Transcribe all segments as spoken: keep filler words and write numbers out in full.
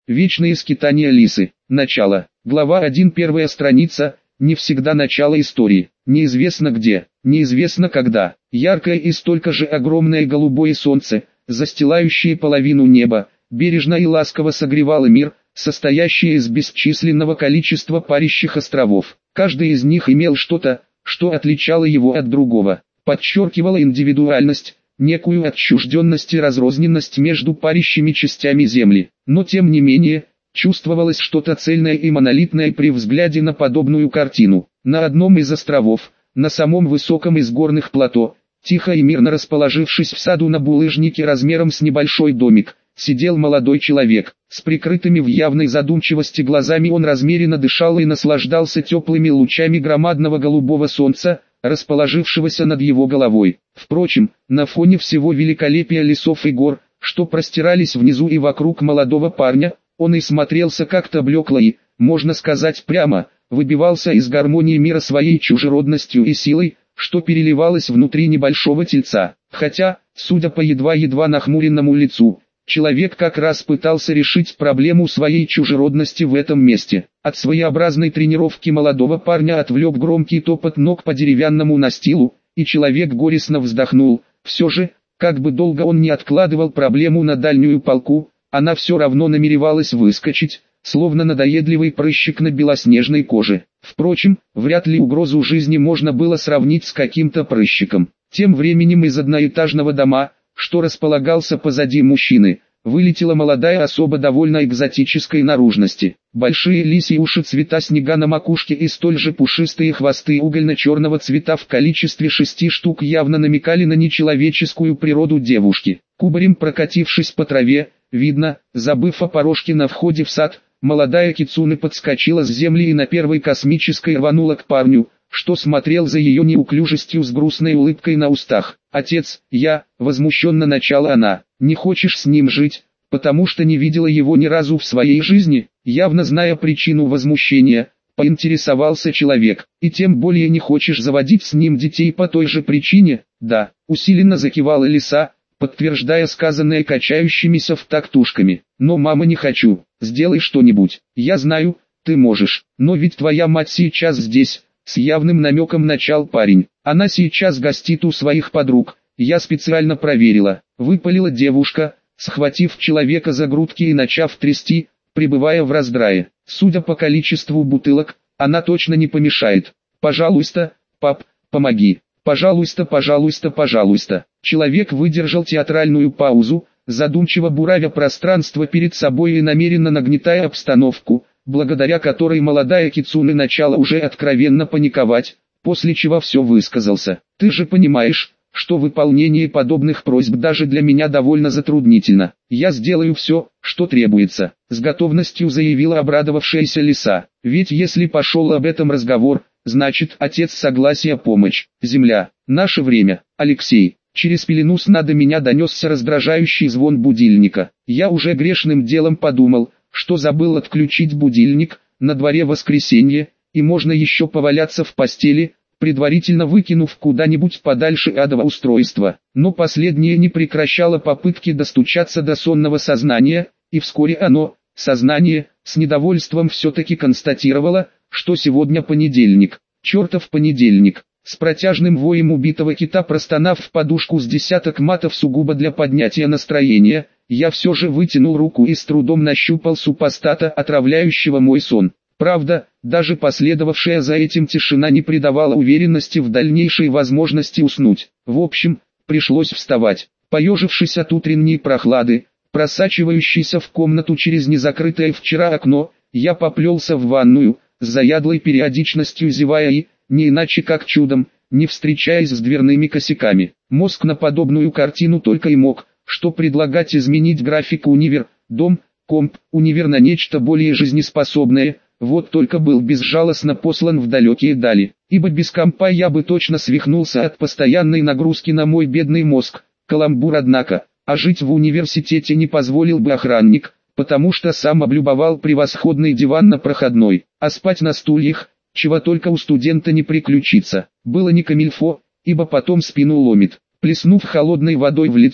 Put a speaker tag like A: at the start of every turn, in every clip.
A: Вечные скитания лисы. Начало. Глава один. Первая страница. Не всегда начало истории. Неизвестно где, неизвестно когда. Яркое и столько же огромное голубое солнце, застилающее половину неба, бережно и ласково согревало мир, состоящий из бесчисленного количества парящих островов. Каждый из них имел что-то, что отличало его от другого, подчеркивало индивидуальность, некую отчужденность и разрозненность между парящими частями Земли. Но тем не менее, чувствовалось что-то цельное и монолитное при взгляде на подобную картину. На одном из островов, на самом высоком из горных плато, тихо и мирно расположившись в саду на булыжнике размером с небольшой домик, сидел молодой человек. С прикрытыми в явной задумчивости глазами он размеренно дышал и наслаждался теплыми лучами громадного голубого солнца, расположившегося над его головой. Впрочем, на фоне всего великолепия лесов и гор, что простирались внизу и вокруг молодого парня, он и смотрелся как-то блекло и, можно сказать прямо, выбивался из гармонии мира своей чужеродностью и силой, что переливалось внутри небольшого тельца. Хотя, судя по едва-едва нахмуренному лицу, человек как раз пытался решить проблему своей чужеродности в этом месте. От своеобразной тренировки молодого парня отвлек громкий топот ног по деревянному настилу, и человек горестно вздохнул. Все же, как бы долго он ни откладывал проблему на дальнюю полку, она все равно намеревалась выскочить, словно надоедливый прыщик на белоснежной коже. Впрочем, вряд ли угрозу жизни можно было сравнить с каким-то прыщиком. Тем временем из одноэтажного дома, что располагался позади мужчины, вылетела молодая особа довольно экзотической наружности. Большие лисьи уши цвета снега на макушке и столь же пушистые хвосты угольно-черного цвета в количестве шести штук явно намекали на нечеловеческую природу девушки. Кубарем прокатившись по траве, видно, забыв о порожке на входе в сад, молодая кицуне подскочила с земли и на первой космической рванула к парню, что смотрел за ее неуклюжестью с грустной улыбкой на устах. «Отец, я», — возмущенно начала она, — «не хочешь с ним жить, потому что не видела его ни разу в своей жизни?» Явно зная причину возмущения, поинтересовался человек. «И тем более не хочешь заводить с ним детей по той же причине?» «Да», — усиленно закивала лиса, подтверждая сказанное качающимися в такт ушками. «Но, мама, не хочу. Сделай что-нибудь. Я знаю, ты можешь. Но ведь твоя мать сейчас здесь». С явным намеком начал парень. «Она сейчас гостит у своих подруг. Я специально проверила», — выпалила девушка, схватив человека за грудки и начав трясти, пребывая в раздрае. «Судя по количеству бутылок, она точно не помешает. Пожалуйста, пап, помоги. Пожалуйста, пожалуйста, пожалуйста». Человек выдержал театральную паузу, задумчиво буравя пространство перед собой и намеренно нагнетая обстановку, благодаря которой молодая кицуне начала уже откровенно паниковать, после чего все высказался. «Ты же понимаешь, что выполнение подобных просьб даже для меня довольно затруднительно. Я сделаю все, что требуется», — с готовностью заявила обрадовавшаяся лиса. «Ведь если пошел об этом разговор, значит, отец согласия помочь. Земля, наше время, Алексей». Через пелену сна до меня донесся раздражающий звон будильника. Я уже грешным делом подумал, что забыл отключить будильник, на дворе воскресенье, и можно еще поваляться в постели, предварительно выкинув куда-нибудь подальше адово устройство. Но последнее не прекращало попытки достучаться до сонного сознания, и вскоре оно, сознание, с недовольством все-таки констатировало, что сегодня понедельник. Чертов понедельник. С протяжным воем убитого кита простонав в подушку с десяток матов сугубо для поднятия настроения, я все же вытянул руку и с трудом нащупал супостата, отравляющего мой сон. Правда, даже последовавшая за этим тишина не придавала уверенности в дальнейшей возможности уснуть. В общем, пришлось вставать. Поежившись от утренней прохлады, просачивающейся в комнату через незакрытое вчера окно, я поплелся в ванную, с заядлой периодичностью зевая и, не иначе как чудом, не встречаясь с дверными косяками. Мозг на подобную картину только и мог, что предлагать изменить график универ, дом, комп, универ на нечто более жизнеспособное, вот только был безжалостно послан в далекие дали, ибо без компа я бы точно свихнулся от постоянной нагрузки на мой бедный мозг. Каламбур однако, а жить в университете не позволил бы охранник, потому что сам облюбовал превосходный диван на проходной, а спать на стульях, чего только у студента не приключится, было не камильфо, ибо потом спину ломит. Плеснув холодной водой в лицо,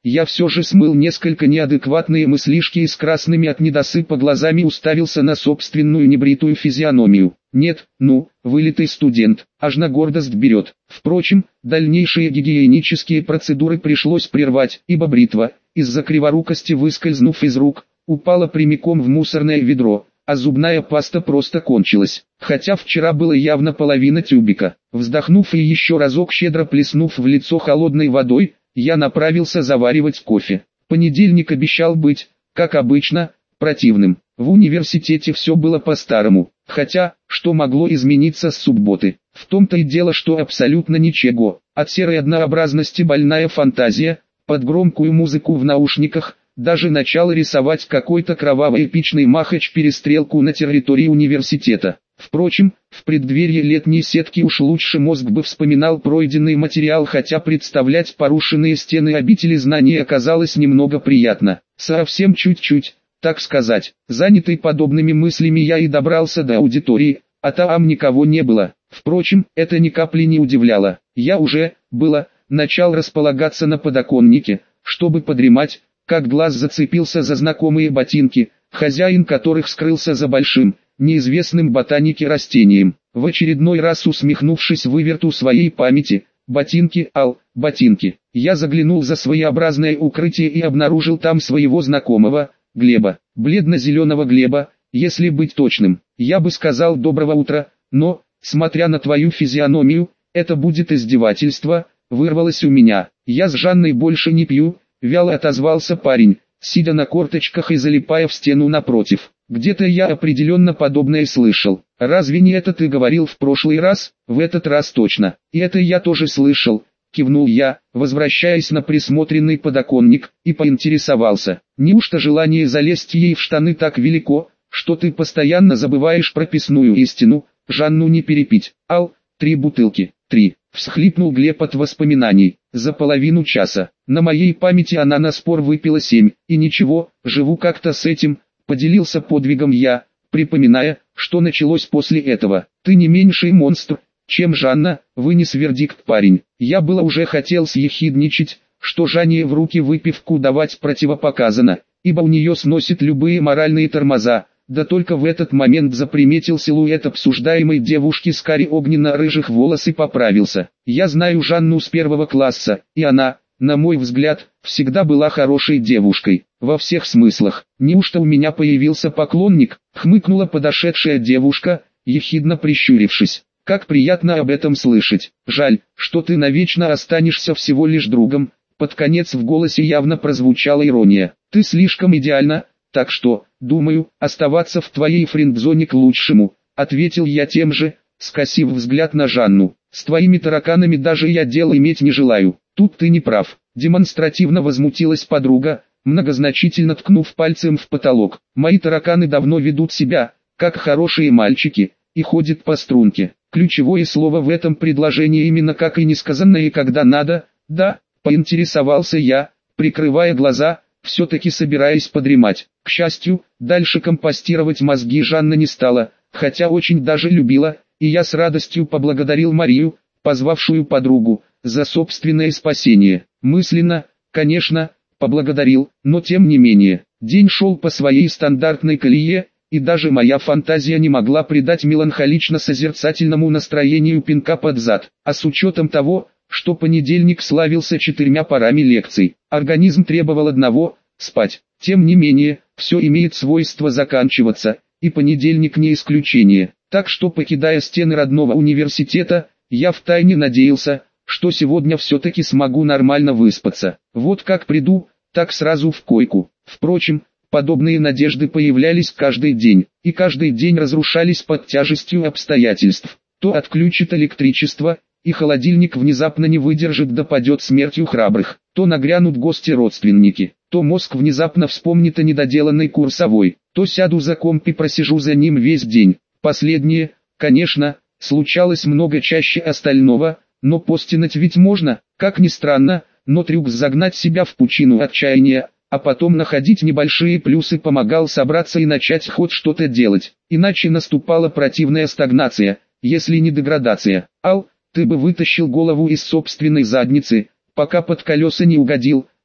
A: я все же смыл несколько неадекватные мыслишки и с красными от недосыпа глазами уставился на собственную небритую физиономию. Нет, ну, вылитый студент, аж на гордость берет. Впрочем, дальнейшие гигиенические процедуры пришлось прервать, ибо бритва, из-за криворукости выскользнув из рук, упала прямиком в мусорное ведро, а зубная паста просто кончилась. Хотя вчера было явно половина тюбика. Вздохнув и еще разок щедро плеснув в лицо холодной водой, я направился заваривать кофе. Понедельник обещал быть, как обычно, противным. В университете все было по-старому. Хотя, что могло измениться с субботы? В том-то и дело, что абсолютно ничего. От серой однообразности больная фантазия, под громкую музыку в наушниках, даже начал рисовать какой-то кровавый эпичный махач-перестрелку на территории университета. Впрочем, в преддверии летней сетки уж лучше мозг бы вспоминал пройденный материал, хотя представлять порушенные стены обители знаний оказалось немного приятно. Совсем чуть-чуть, так сказать. Занятый подобными мыслями я и добрался до аудитории, а там никого не было. Впрочем, это ни капли не удивляло. Я уже, было, начал располагаться на подоконнике, чтобы подремать, как глаз зацепился за знакомые ботинки, хозяин которых скрылся за большим, неизвестным ботанике растением. В очередной раз усмехнувшись выверту своей памяти, ботинки, ал, ботинки, я заглянул за своеобразное укрытие и обнаружил там своего знакомого, Глеба, бледно-зеленого Глеба, если быть точным. Я бы сказал доброго утра, но, смотря на твою физиономию, это будет издевательство, вырвалось у меня. Я с Жанной больше не пью, вяло отозвался парень, сидя на корточках и залипая в стену напротив. Где-то я определенно подобное слышал. Разве не это ты говорил в прошлый раз? В этот раз точно. И это я тоже слышал. Кивнул я, возвращаясь на присмотренный подоконник, и поинтересовался. Неужто желание залезть ей в штаны так велико, что ты постоянно забываешь прописную истину, Жанну не перепить? Ал, три бутылки, три. Всхлипнул Глеб от воспоминаний. За половину часа. На моей памяти она на спор выпила семь. И ничего, живу как-то с этим, поделился подвигом я, припоминая, что началось после этого. Ты не меньший монстр, чем Жанна, вынес вердикт парень. Я было уже хотел съехидничать, что Жанне в руки выпивку давать противопоказано, ибо у нее сносит любые моральные тормоза. Да только в этот момент заприметил силуэт обсуждаемой девушки с кари огненно-рыжих волос и поправился. Я знаю Жанну с первого класса, и она, на мой взгляд, всегда была хорошей девушкой, во всех смыслах. Неужто у меня появился поклонник? Хмыкнула подошедшая девушка, ехидно прищурившись. Как приятно об этом слышать. Жаль, что ты навечно останешься всего лишь другом. Под конец в голосе явно прозвучала ирония. Ты слишком идеальна. Так что, думаю, оставаться в твоей френдзоне к лучшему, ответил я тем же, скосив взгляд на Жанну. С твоими тараканами даже я дело иметь не желаю. Тут ты не прав. Демонстративно возмутилась подруга, многозначительно ткнув пальцем в потолок. Мои тараканы давно ведут себя, как хорошие мальчики, и ходят по струнке. Ключевое слово в этом предложении именно как и несказанное когда надо, да, поинтересовался я, прикрывая глаза, все-таки собираясь подремать. К счастью, дальше компостировать мозги Жанна не стала, хотя очень даже любила, и я с радостью поблагодарил Марию, позвавшую подругу, за собственное спасение. Мысленно, конечно, поблагодарил, но тем не менее, день шел по своей стандартной колее, и даже моя фантазия не могла придать меланхолично-созерцательному настроению пинка под зад, а с учетом того, что понедельник славился четырьмя парами лекций, организм требовал одного – спать. Тем не менее, все имеет свойство заканчиваться, и понедельник не исключение. Так что, покидая стены родного университета, я втайне надеялся, что сегодня все-таки смогу нормально выспаться. Вот как приду, так сразу в койку. Впрочем, подобные надежды появлялись каждый день, и каждый день разрушались под тяжестью обстоятельств. То отключит электричество, и холодильник внезапно не выдержит да падет смертью храбрых, то нагрянут гости-родственники, то мозг внезапно вспомнит о недоделанной курсовой, то сяду за комп и просижу за ним весь день. Последнее, конечно, случалось много чаще остального, но постинать ведь можно, как ни странно, но трюк загнать себя в пучину отчаяния, а потом находить небольшие плюсы помогал собраться и начать хоть что-то делать, иначе наступала противная стагнация, если не деградация. Ал, ты бы вытащил голову из собственной задницы, пока под колеса не угодил,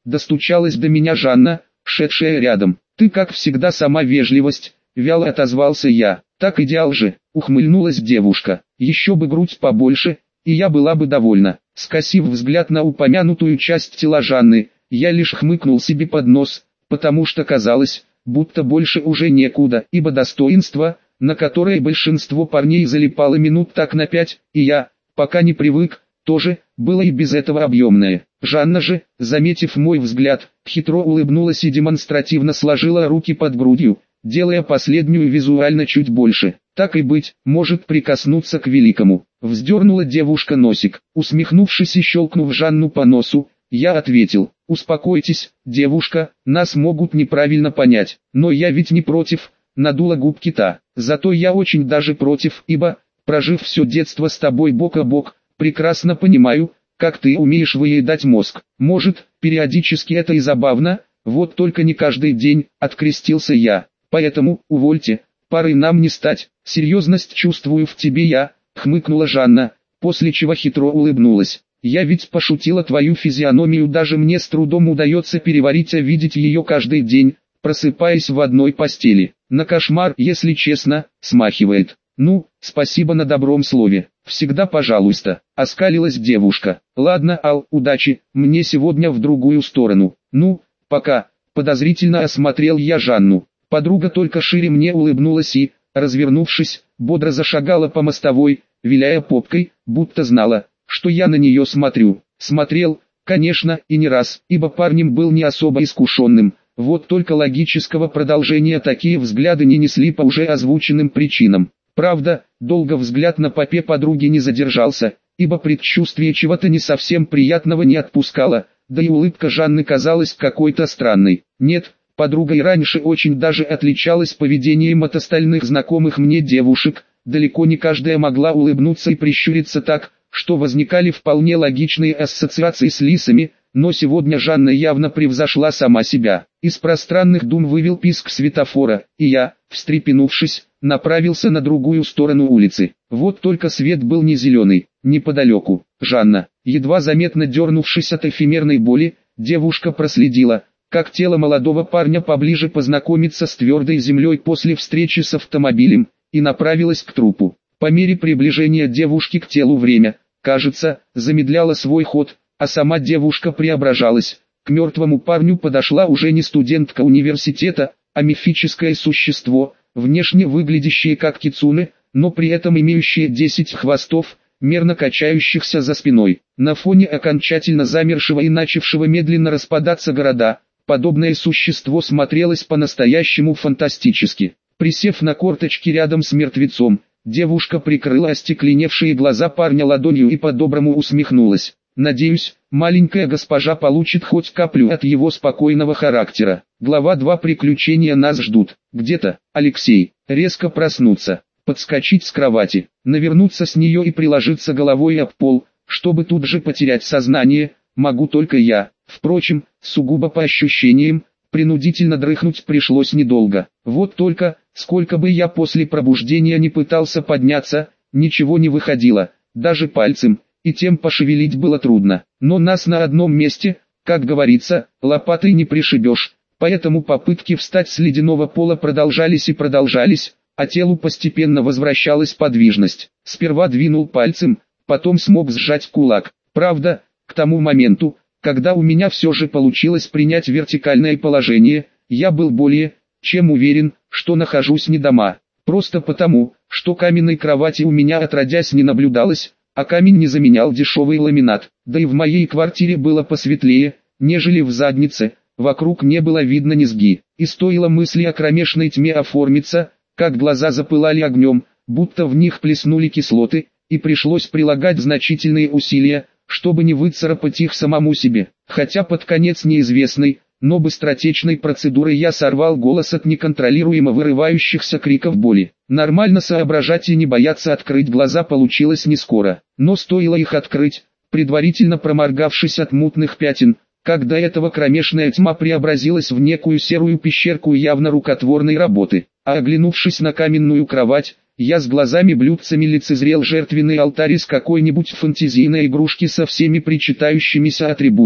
A: Достучалась до меня Жанна, шедшая рядом. «Ты как всегда сама вежливость», — вяло отозвался я. «Так идеал же», — ухмыльнулась девушка. «Еще бы грудь побольше, и я была бы довольна». Скосив взгляд на упомянутую часть тела Жанны, я лишь хмыкнул себе под нос, потому что казалось, будто больше уже некуда, ибо достоинство, на которое большинство парней залипало минут так на пять, и я, пока не привык, тоже, было и без этого объемное. Жанна же, заметив мой взгляд, хитро улыбнулась и демонстративно сложила руки под грудью, делая последнюю визуально чуть больше. Так и быть, может прикоснуться к великому. Вздернула девушка носик. Усмехнувшись и щелкнув Жанну по носу, я ответил: «Успокойтесь, девушка, нас могут неправильно понять, но я ведь не против», надула губки та. «Зато я очень даже против, ибо, прожив все детство с тобой бок о бок, прекрасно понимаю, как ты умеешь выедать мозг. Может, периодически это и забавно, вот только не каждый день», открестился я. «Поэтому, увольте, парой нам не стать, серьезность чувствую в тебе я», хмыкнула Жанна, после чего хитро улыбнулась. «Я ведь пошутила, твою физиономию даже мне с трудом удается переварить, а видеть ее каждый день, просыпаясь в одной постели. На кошмар, если честно, смахивает». «Ну, спасибо на добром слове, всегда пожалуйста», оскалилась девушка. «Ладно, Ал, удачи, мне сегодня в другую сторону. Ну, пока», подозрительно осмотрел я Жанну. Подруга только шире мне улыбнулась и, развернувшись, бодро зашагала по мостовой, виляя попкой, будто знала, что я на нее смотрю. Смотрел, конечно, и не раз, ибо парнем был не особо искушенным, вот только логического продолжения такие взгляды не несли по уже озвученным причинам. Правда, долго взгляд на попе подруги не задержался, ибо предчувствие чего-то не совсем приятного не отпускало, да и улыбка Жанны казалась какой-то странной. Нет, подруга и раньше очень даже отличалась поведением от остальных знакомых мне девушек, далеко не каждая могла улыбнуться и прищуриться так, что возникали вполне логичные ассоциации с лисами, но сегодня Жанна явно превзошла сама себя. Из пространных дум вывел писк светофора, и я, встрепенувшись, направился на другую сторону улицы. Вот только свет был не зеленый. Неподалеку, Жанна, едва заметно дернувшись от эфемерной боли, девушка проследила, как тело молодого парня поближе познакомиться с твердой землей после встречи с автомобилем, и направилась к трупу. По мере приближения девушки к телу время, кажется, замедляло свой ход, а сама девушка преображалась. К мертвому парню подошла уже не студентка университета, а мифическое существо, внешне выглядящее как кицуне, но при этом имеющее десять хвостов, мерно качающихся за спиной. На фоне окончательно замершего и начавшего медленно распадаться города, подобное существо смотрелось по-настоящему фантастически. Присев на корточки рядом с мертвецом, девушка прикрыла остекленевшие глаза парня ладонью и по-доброму усмехнулась. «Надеюсь, маленькая госпожа получит хоть каплю от его спокойного характера». Глава два. Приключения нас ждут. Где-то, Алексей, резко проснуться, подскочить с кровати, навернуться с нее и приложиться головой об пол, чтобы тут же потерять сознание, могу только я. Впрочем, сугубо по ощущениям, принудительно дрыхнуть пришлось недолго. Вот только, сколько бы я после пробуждения не пытался подняться, ничего не выходило, даже пальцем, и тем пошевелить было трудно. Но нас на одном месте, как говорится, лопатой не пришибешь, поэтому попытки встать с ледяного пола продолжались и продолжались, а телу постепенно возвращалась подвижность. Сперва двинул пальцем, потом смог сжать кулак. Правда, к тому моменту, когда у меня все же получилось принять вертикальное положение, я был более, чем уверен, что нахожусь не дома. Просто потому, что каменной кровати у меня отродясь не наблюдалось, а камень не заменял дешевый ламинат. Да и в моей квартире было посветлее, нежели в заднице, вокруг не было видно низги. И стоило мысли о кромешной тьме оформиться, как глаза запылали огнем, будто в них плеснули кислоты, и пришлось прилагать значительные усилия, чтобы не выцарапать их самому себе. Хотя под конец неизвестной, но быстротечной процедуры я сорвал голос от неконтролируемо вырывающихся криков боли. Нормально соображать и не бояться открыть глаза получилось не скоро, но стоило их открыть, предварительно проморгавшись от мутных пятен, как до этого кромешная тьма преобразилась в некую серую пещерку явно рукотворной работы. А оглянувшись на каменную кровать, я с глазами-блюдцами лицезрел жертвенный алтарь из какой-нибудь фантазийной игрушки со всеми причитающимися атрибутами.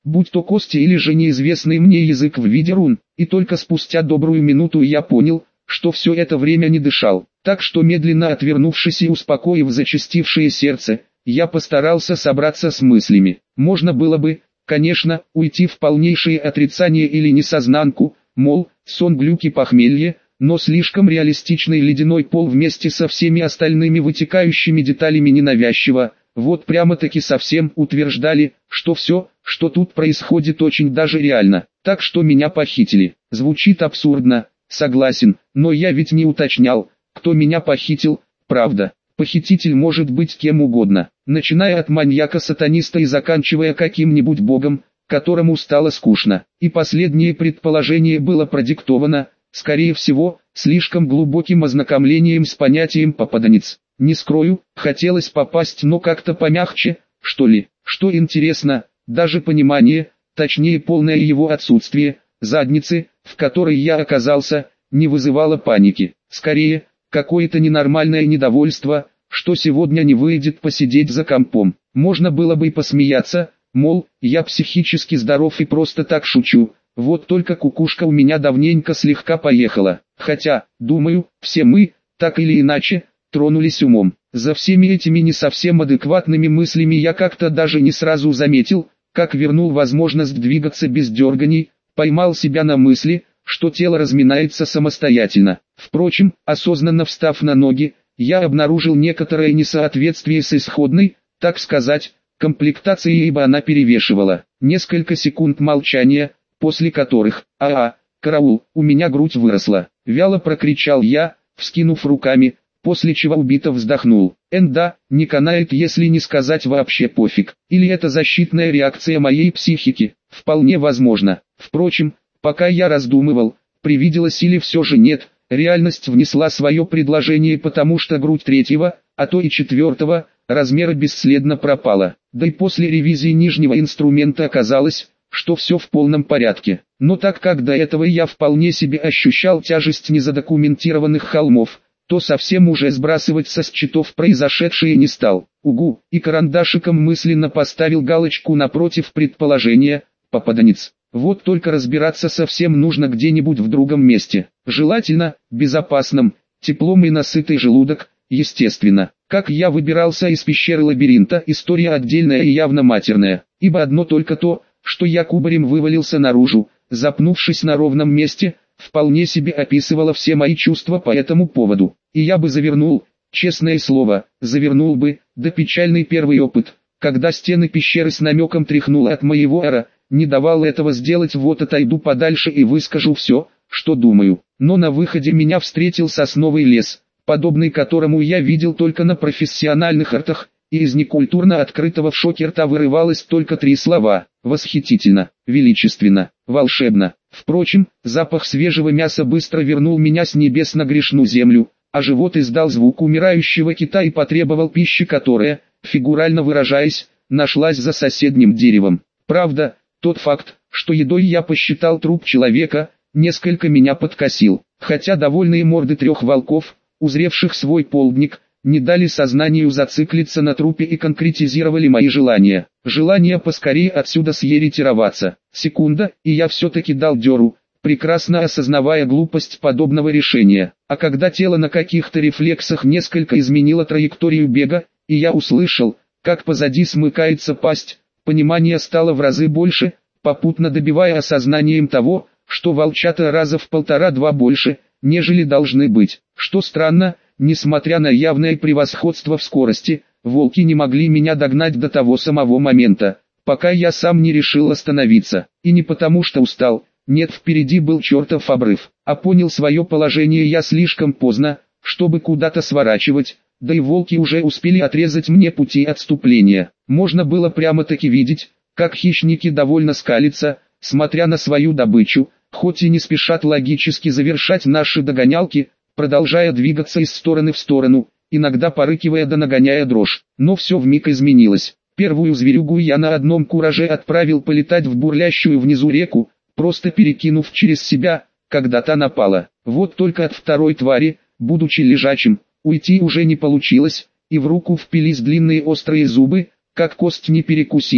A: будь то кости или же неизвестный мне язык в виде рун, и только спустя добрую минуту я понял, что все это время не дышал. Так что медленно отвернувшись и успокоив зачастившее сердце, я постарался собраться с мыслями. Можно было бы, конечно, уйти в полнейшее отрицание или несознанку, мол, сон, глюки, похмелье, но слишком реалистичный ледяной пол вместе со всеми остальными вытекающими деталями ненавязчиво, вот прямо-таки совсем утверждали, что все, что тут происходит, очень даже реально. Так что меня похитили. Звучит абсурдно, согласен, но я ведь не уточнял, кто меня похитил, правда. Похититель может быть кем угодно, начиная от маньяка-сатаниста и заканчивая каким-нибудь богом, которому стало скучно. И последнее предположение было продиктовано, скорее всего, слишком глубоким ознакомлением с понятием «попаданец». Не скрою, хотелось попасть, но как-то помягче, что ли. Что интересно, даже понимание, точнее полное его отсутствие, задницы, в которой я оказался, не вызывало паники. Скорее, какое-то ненормальное недовольство, что сегодня не выйдет посидеть за компом. Можно было бы и посмеяться, мол, я психически здоров и просто так шучу, вот только кукушка у меня давненько слегка поехала. Хотя, думаю, все мы, так или иначе, тронулись умом. За всеми этими не совсем адекватными мыслями я как-то даже не сразу заметил, как вернул возможность двигаться без дерганий, поймал себя на мысли, что тело разминается самостоятельно. Впрочем, осознанно встав на ноги, я обнаружил некоторое несоответствие с исходной, так сказать, комплектацией, ибо она перевешивала. Несколько секунд молчания, после которых «А-а, караул, у меня грудь выросла», вяло прокричал я, вскинув руками, после чего убито вздохнул. Энда, не канает, если не сказать вообще пофиг. Или это защитная реакция моей психики? Вполне возможно. Впрочем, пока я раздумывал, привиделось или все же нет, реальность внесла свое предложение, потому что грудь третьего, а то и четвертого, размера бесследно пропала. Да и после ревизии нижнего инструмента оказалось, что все в полном порядке. Но так как до этого я вполне себе ощущал тяжесть незадокументированных холмов, то совсем уже сбрасывать со счетов произошедшее не стал. Угу, и карандашиком мысленно поставил галочку напротив предположения «попаданец». Вот только разбираться совсем нужно где-нибудь в другом месте. Желательно, безопасном, теплом и насытый желудок, естественно. Как я выбирался из пещеры лабиринта, история отдельная и явно матерная. Ибо одно только то, что я кубарем вывалился наружу, запнувшись на ровном месте, вполне себе описывало все мои чувства по этому поводу. И я бы завернул, честное слово, завернул бы, да печальный первый опыт, когда стены пещеры с намеком тряхнуло от моего эра, не давал этого сделать, вот отойду подальше и выскажу все, что думаю. Но на выходе меня встретил сосновый лес, подобный которому я видел только на профессиональных артах, и из некультурно открытого в шоке рта вырывалось только три слова: восхитительно, величественно, волшебно. Впрочем, запах свежего мяса быстро вернул меня с небес на грешную землю, а живот издал звук умирающего кита и потребовал пищи, которая, фигурально выражаясь, нашлась за соседним деревом. Правда, тот факт, что едой я посчитал труп человека, несколько меня подкосил, хотя довольные морды трех волков, узревших свой полдник, не дали сознанию зациклиться на трупе и конкретизировали мои желания. Желание поскорее отсюда съеретироваться. Секунда, и я все-таки дал дёру, прекрасно осознавая глупость подобного решения. А когда тело на каких-то рефлексах несколько изменило траекторию бега, и я услышал, как позади смыкается пасть, понимание стало в разы больше, попутно добивая осознанием того, что волчата раза в полтора-два больше, нежели должны быть. Что странно, несмотря на явное превосходство в скорости, волки не могли меня догнать до того самого момента, пока я сам не решил остановиться. И не потому что устал, нет, впереди был чертов обрыв, а понял свое положение я слишком поздно, чтобы куда-то сворачивать, да и волки уже успели отрезать мне пути отступления. Можно было прямо-таки видеть, как хищники довольно скалятся, смотря на свою добычу, хоть и не спешат логически завершать наши догонялки, продолжая двигаться из стороны в сторону, иногда порыкивая да нагоняя дрожь. Но все вмиг изменилось. Первую зверюгу я на одном кураже отправил полетать в бурлящую внизу реку, просто перекинув через себя, когда та напала. Вот только от второй твари, будучи лежачим, уйти уже не получилось, и в руку впились длинные острые зубы, как кость не перекусили,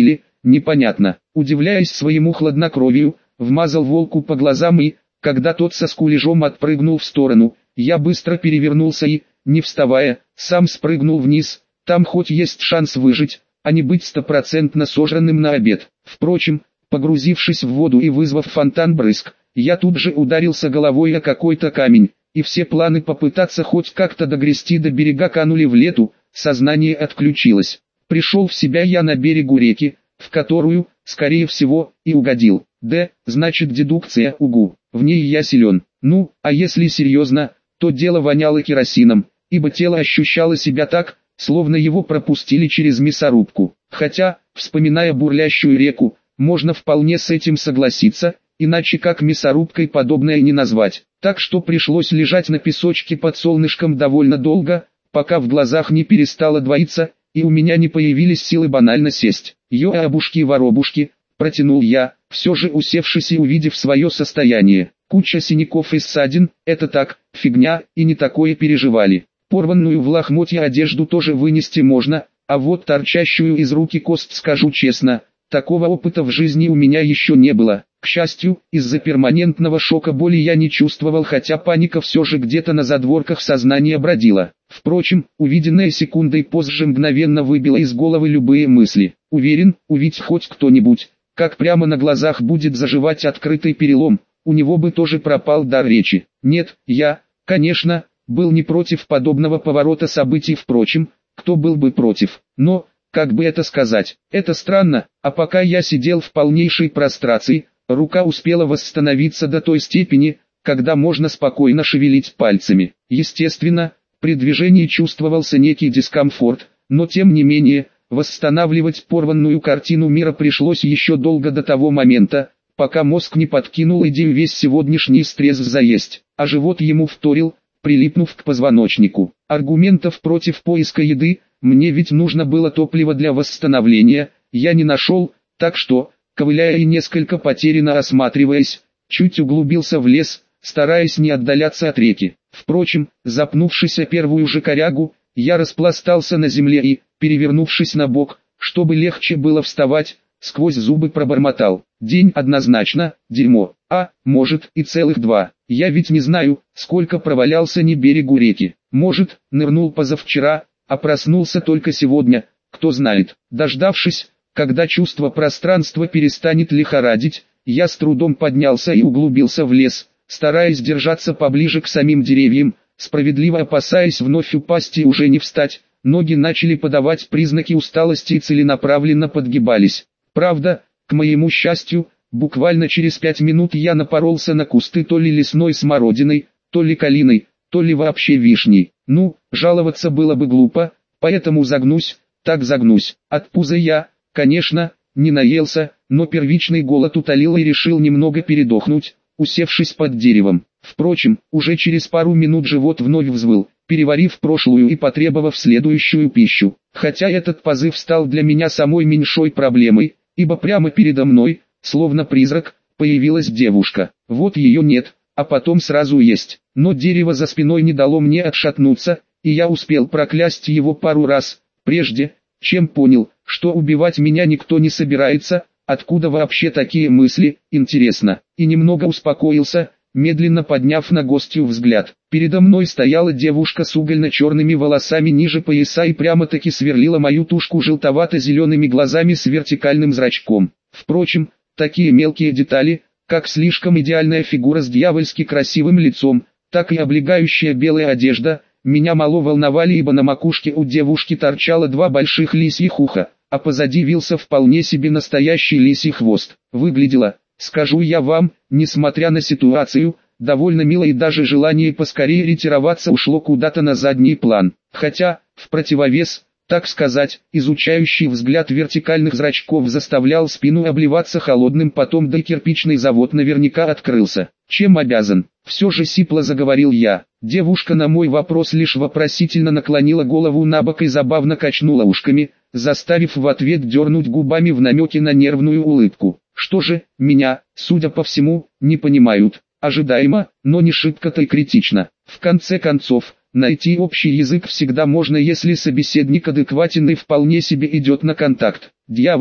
A: непонятно. Удивляясь своему хладнокровию, вмазал волку по глазам и, когда тот со скулежом отпрыгнул в сторону, я быстро перевернулся и, не вставая, сам спрыгнул вниз. Там хоть есть шанс выжить, а не быть стопроцентно сожранным на обед. Впрочем, погрузившись в воду и вызвав фонтан брызг, я тут же ударился головой о какой-то камень, и все планы попытаться хоть как-то догрести до берега канули в лету, сознание отключилось. Пришел в себя я на берегу реки, в которую, скорее всего, и угодил. Д, значит дедукция, угу, в ней я силен. Ну, а если серьезно, то дело воняло керосином, ибо тело ощущало себя так, словно его пропустили через мясорубку. Хотя, вспоминая бурлящую реку, можно вполне с этим согласиться, иначе как мясорубкой подобное не назвать. Так что пришлось лежать на песочке под солнышком довольно долго, пока в глазах не перестало двоиться, и у меня не появились силы банально сесть. «Йо-абушки-воробушки», протянул я, все же усевшись и увидев свое состояние. Куча синяков и ссадин, это так, фигня, и не такое переживали. Порванную в лохмотья одежду тоже вынести можно, а вот торчащую из руки кость, скажу честно, такого опыта в жизни у меня еще не было. К счастью, из-за перманентного шока боли я не чувствовал, хотя паника все же где-то на задворках сознания бродила. Впрочем, увиденное секундой позже мгновенно выбило из головы любые мысли. Уверен, увидеть хоть кто-нибудь, как прямо на глазах будет заживать открытый перелом, у него бы тоже пропал дар речи. Нет, я, конечно, был не против подобного поворота событий, впрочем, кто был бы против, но, как бы это сказать, это странно, а пока я сидел в полнейшей прострации, рука успела восстановиться до той степени, когда можно спокойно шевелить пальцами. Естественно, при движении чувствовался некий дискомфорт, но тем не менее, восстанавливать порванную картину мира пришлось еще долго до того момента, пока мозг не подкинул идею весь сегодняшний стресс заесть, а живот ему вторил, прилипнув к позвоночнику. Аргументов против поиска еды, мне ведь нужно было топливо для восстановления, я не нашел, так что, ковыляя и несколько потерянно осматриваясь, чуть углубился в лес, стараясь не отдаляться от реки. Впрочем, запнувшись о первую же корягу, я распластался на земле и, перевернувшись на бок, чтобы легче было вставать, сквозь зубы пробормотал: «День однозначно, дерьмо, а, может, и целых два. Я ведь не знаю, сколько провалялся не берегу реки. Может, нырнул позавчера, а проснулся только сегодня, кто знает». Дождавшись, когда чувство пространства перестанет лихорадить, я с трудом поднялся и углубился в лес, стараясь держаться поближе к самим деревьям, справедливо опасаясь вновь упасть и уже не встать. Ноги начали подавать признаки усталости и целенаправленно подгибались. Правда, к моему счастью, буквально через пять минут я напоролся на кусты то ли лесной смородиной, то ли калиной, то ли вообще вишней. Ну, жаловаться было бы глупо, поэтому загнусь, так загнусь. От пуза я, конечно, не наелся, но первичный голод утолил и решил немного передохнуть, усевшись под деревом. Впрочем, уже через пару минут живот вновь взвыл, переварив прошлую и потребовав следующую пищу. Хотя этот позыв стал для меня самой меньшой проблемой, ибо прямо передо мной, словно призрак, появилась девушка. Вот ее нет, а потом сразу есть. Но дерево за спиной не дало мне отшатнуться, и я успел проклясть его пару раз, прежде чем понял, что убивать меня никто не собирается. Откуда вообще такие мысли, интересно, и немного успокоился, медленно подняв на гостью взгляд. Передо мной стояла девушка с угольно-черными волосами ниже пояса и прямо-таки сверлила мою тушку желтовато-зелеными глазами с вертикальным зрачком. Впрочем, такие мелкие детали, как слишком идеальная фигура с дьявольски красивым лицом, так и облегающая белая одежда, меня мало волновали, ибо на макушке у девушки торчало два больших лисьих уха, а позади вился вполне себе настоящий лисий хвост. Выглядело, скажу я вам, несмотря на ситуацию, довольно мило, и даже желание поскорее ретироваться ушло куда-то на задний план. Хотя, в противовес, так сказать, изучающий взгляд вертикальных зрачков заставлял спину обливаться холодным потом, да и кирпичный завод наверняка открылся. Чем обязан? Все же сипло заговорил я. Девушка на мой вопрос лишь вопросительно наклонила голову на бок и забавно качнула ушками, заставив в ответ дернуть губами в намеке на нервную улыбку. Что же, меня, судя по всему, не понимают. Ожидаемо, но не шибко-то и критично. В конце концов, найти общий язык всегда можно, если собеседник адекватен и вполне себе идет на контакт. Дьявол,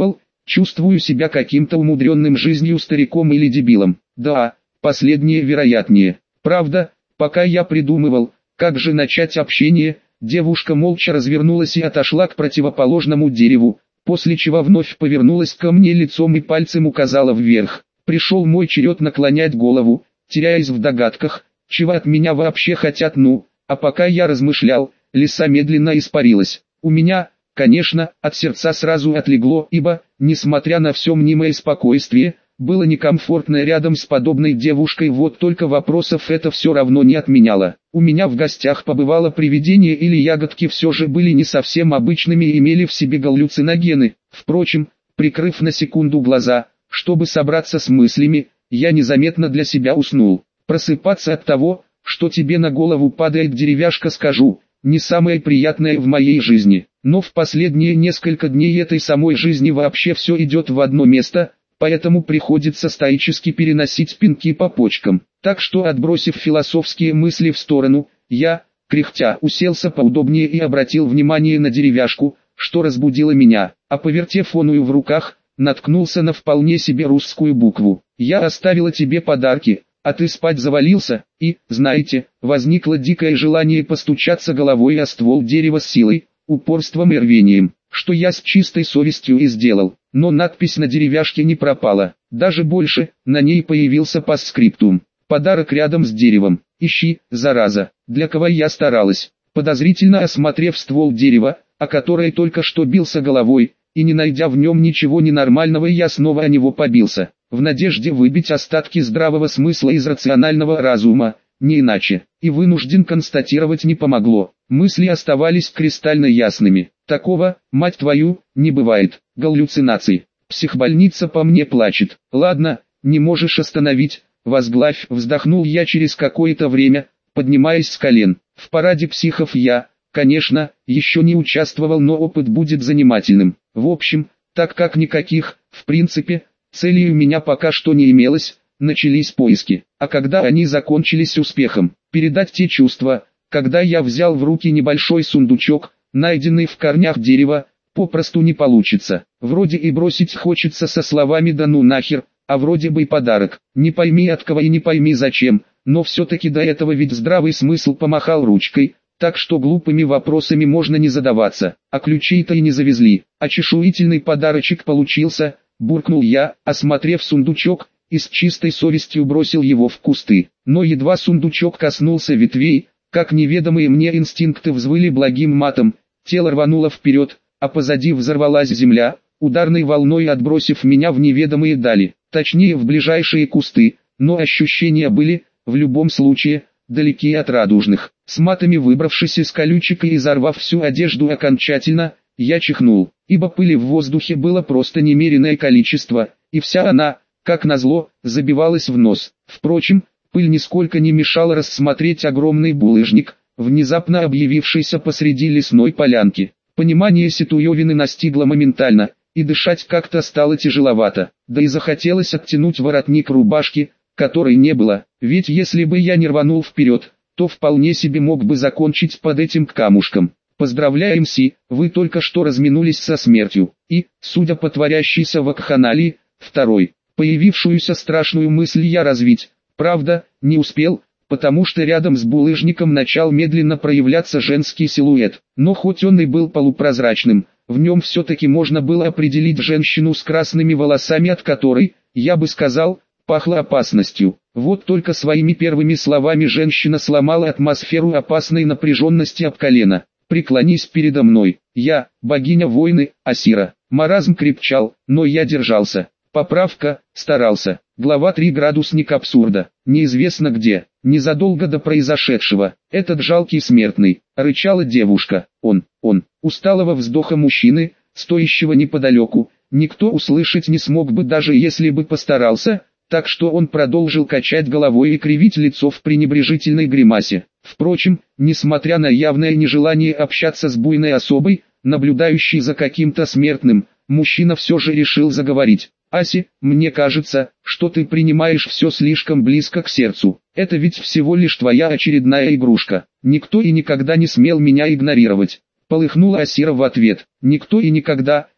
A: Чувствую себя каким-то умудренным жизнью стариком или дебилом. Да, последнее вероятнее. Правда, пока я придумывал, как же начать общение, девушка молча развернулась и отошла к противоположному дереву, после чего вновь повернулась ко мне лицом и пальцем указала вверх. Пришел мой черед наклонять голову, теряясь в догадках, чего от меня вообще хотят, ну, а пока я размышлял, лиса медленно испарилась. У меня, конечно, от сердца сразу отлегло, ибо, несмотря на все мнимое спокойствие, было некомфортно рядом с подобной девушкой, вот только вопросов это все равно не отменяло. У меня в гостях побывало привидение или ягодки все же были не совсем обычными и имели в себе галлюциногены. Впрочем, прикрыв на секунду глаза, чтобы собраться с мыслями, я незаметно для себя уснул. Просыпаться от того, что тебе на голову падает деревяшка, скажу, не самое приятное в моей жизни. Но в последние несколько дней этой самой жизни вообще все идет в одно место, поэтому приходится стоически переносить пинки по почкам. Так что, отбросив философские мысли в сторону, я, кряхтя, уселся поудобнее и обратил внимание на деревяшку, что разбудило меня, а повертев оную в руках, наткнулся на вполне себе русскую букву. «Я оставила тебе подарки, а ты спать завалился», и, знаете, возникло дикое желание постучаться головой о ствол дерева с силой, упорством и рвением, что я с чистой совестью и сделал. Но надпись на деревяшке не пропала, даже больше, на ней появился постскриптум. «Подарок рядом с деревом, ищи, зараза». Для кого я старалась? Подозрительно осмотрев ствол дерева, о которое только что бился головой, и не найдя в нем ничего ненормального, я снова о него побился, в надежде выбить остатки здравого смысла из рационального разума, не иначе, и вынужден констатировать, не помогло. Мысли оставались кристально ясными. Такого, мать твою, не бывает. Галлюцинаций. Психбольница по мне плачет. Ладно, не можешь остановить, возглавь, вздохнул я через какое-то время, поднимаясь с колен. В параде психов я, конечно, еще не участвовал, но опыт будет занимательным. В общем, так как никаких, в принципе, целей у меня пока что не имелось, начались поиски. А когда они закончились успехом, передать те чувства, когда я взял в руки небольшой сундучок, найденный в корнях дерева, попросту не получится. Вроде и бросить хочется со словами «да ну нахер», а вроде бы и подарок. Не пойми от кого и не пойми зачем, но все-таки до этого ведь здравый смысл помахал ручкой, так что глупыми вопросами можно не задаваться. А ключей-то и не завезли. А чешуительный подарочек получился, буркнул я, осмотрев сундучок, и с чистой совестью бросил его в кусты. Но едва сундучок коснулся ветвей, как неведомые мне инстинкты взвыли благим матом, тело рвануло вперед, а позади взорвалась земля, ударной волной отбросив меня в неведомые дали, точнее в ближайшие кусты, но ощущения были, в любом случае, далеки от радужных. С матами выбравшись из колючек и изорвав всю одежду окончательно, я чихнул, ибо пыли в воздухе было просто немереное количество, и вся она, как назло, забивалась в нос. Впрочем, пыль нисколько не мешала рассмотреть огромный булыжник, внезапно объявившийся посреди лесной полянки. Понимание ситуевины настигло моментально, и дышать как-то стало тяжеловато, да и захотелось оттянуть воротник рубашки, которой не было, ведь если бы я не рванул вперед, то вполне себе мог бы закончить под этим камушком. Поздравляем, Си, вы только что разминулись со смертью, и, судя по творящейся вакханалии, второй, появившуюся страшную мысль я развить, правда, не успел, потому что рядом с булыжником начал медленно проявляться женский силуэт, но хоть он и был полупрозрачным, в нем все-таки можно было определить женщину с красными волосами, от которой, я бы сказал, пахло опасностью. Вот только своими первыми словами женщина сломала атмосферу опасной напряженности об колено. «Преклонись передо мной, я, богиня войны, Асира». Маразм крепчал, но я держался. Поправка, старался. Глава три. Градусник абсурда. Неизвестно где, незадолго до произошедшего, этот жалкий смертный, рычала девушка. Он, он, усталого вздоха мужчины, стоящего неподалеку, никто услышать не смог бы, даже если бы постарался, так что он продолжил качать головой и кривить лицо в пренебрежительной гримасе. Впрочем, несмотря на явное нежелание общаться с буйной особой, наблюдающей за каким-то смертным, мужчина все же решил заговорить. «Аси, мне кажется, что ты принимаешь все слишком близко к сердцу. Это ведь всего лишь твоя очередная игрушка. Никто и никогда не смел меня игнорировать». Полыхнула Асира в ответ. «Никто и никогда,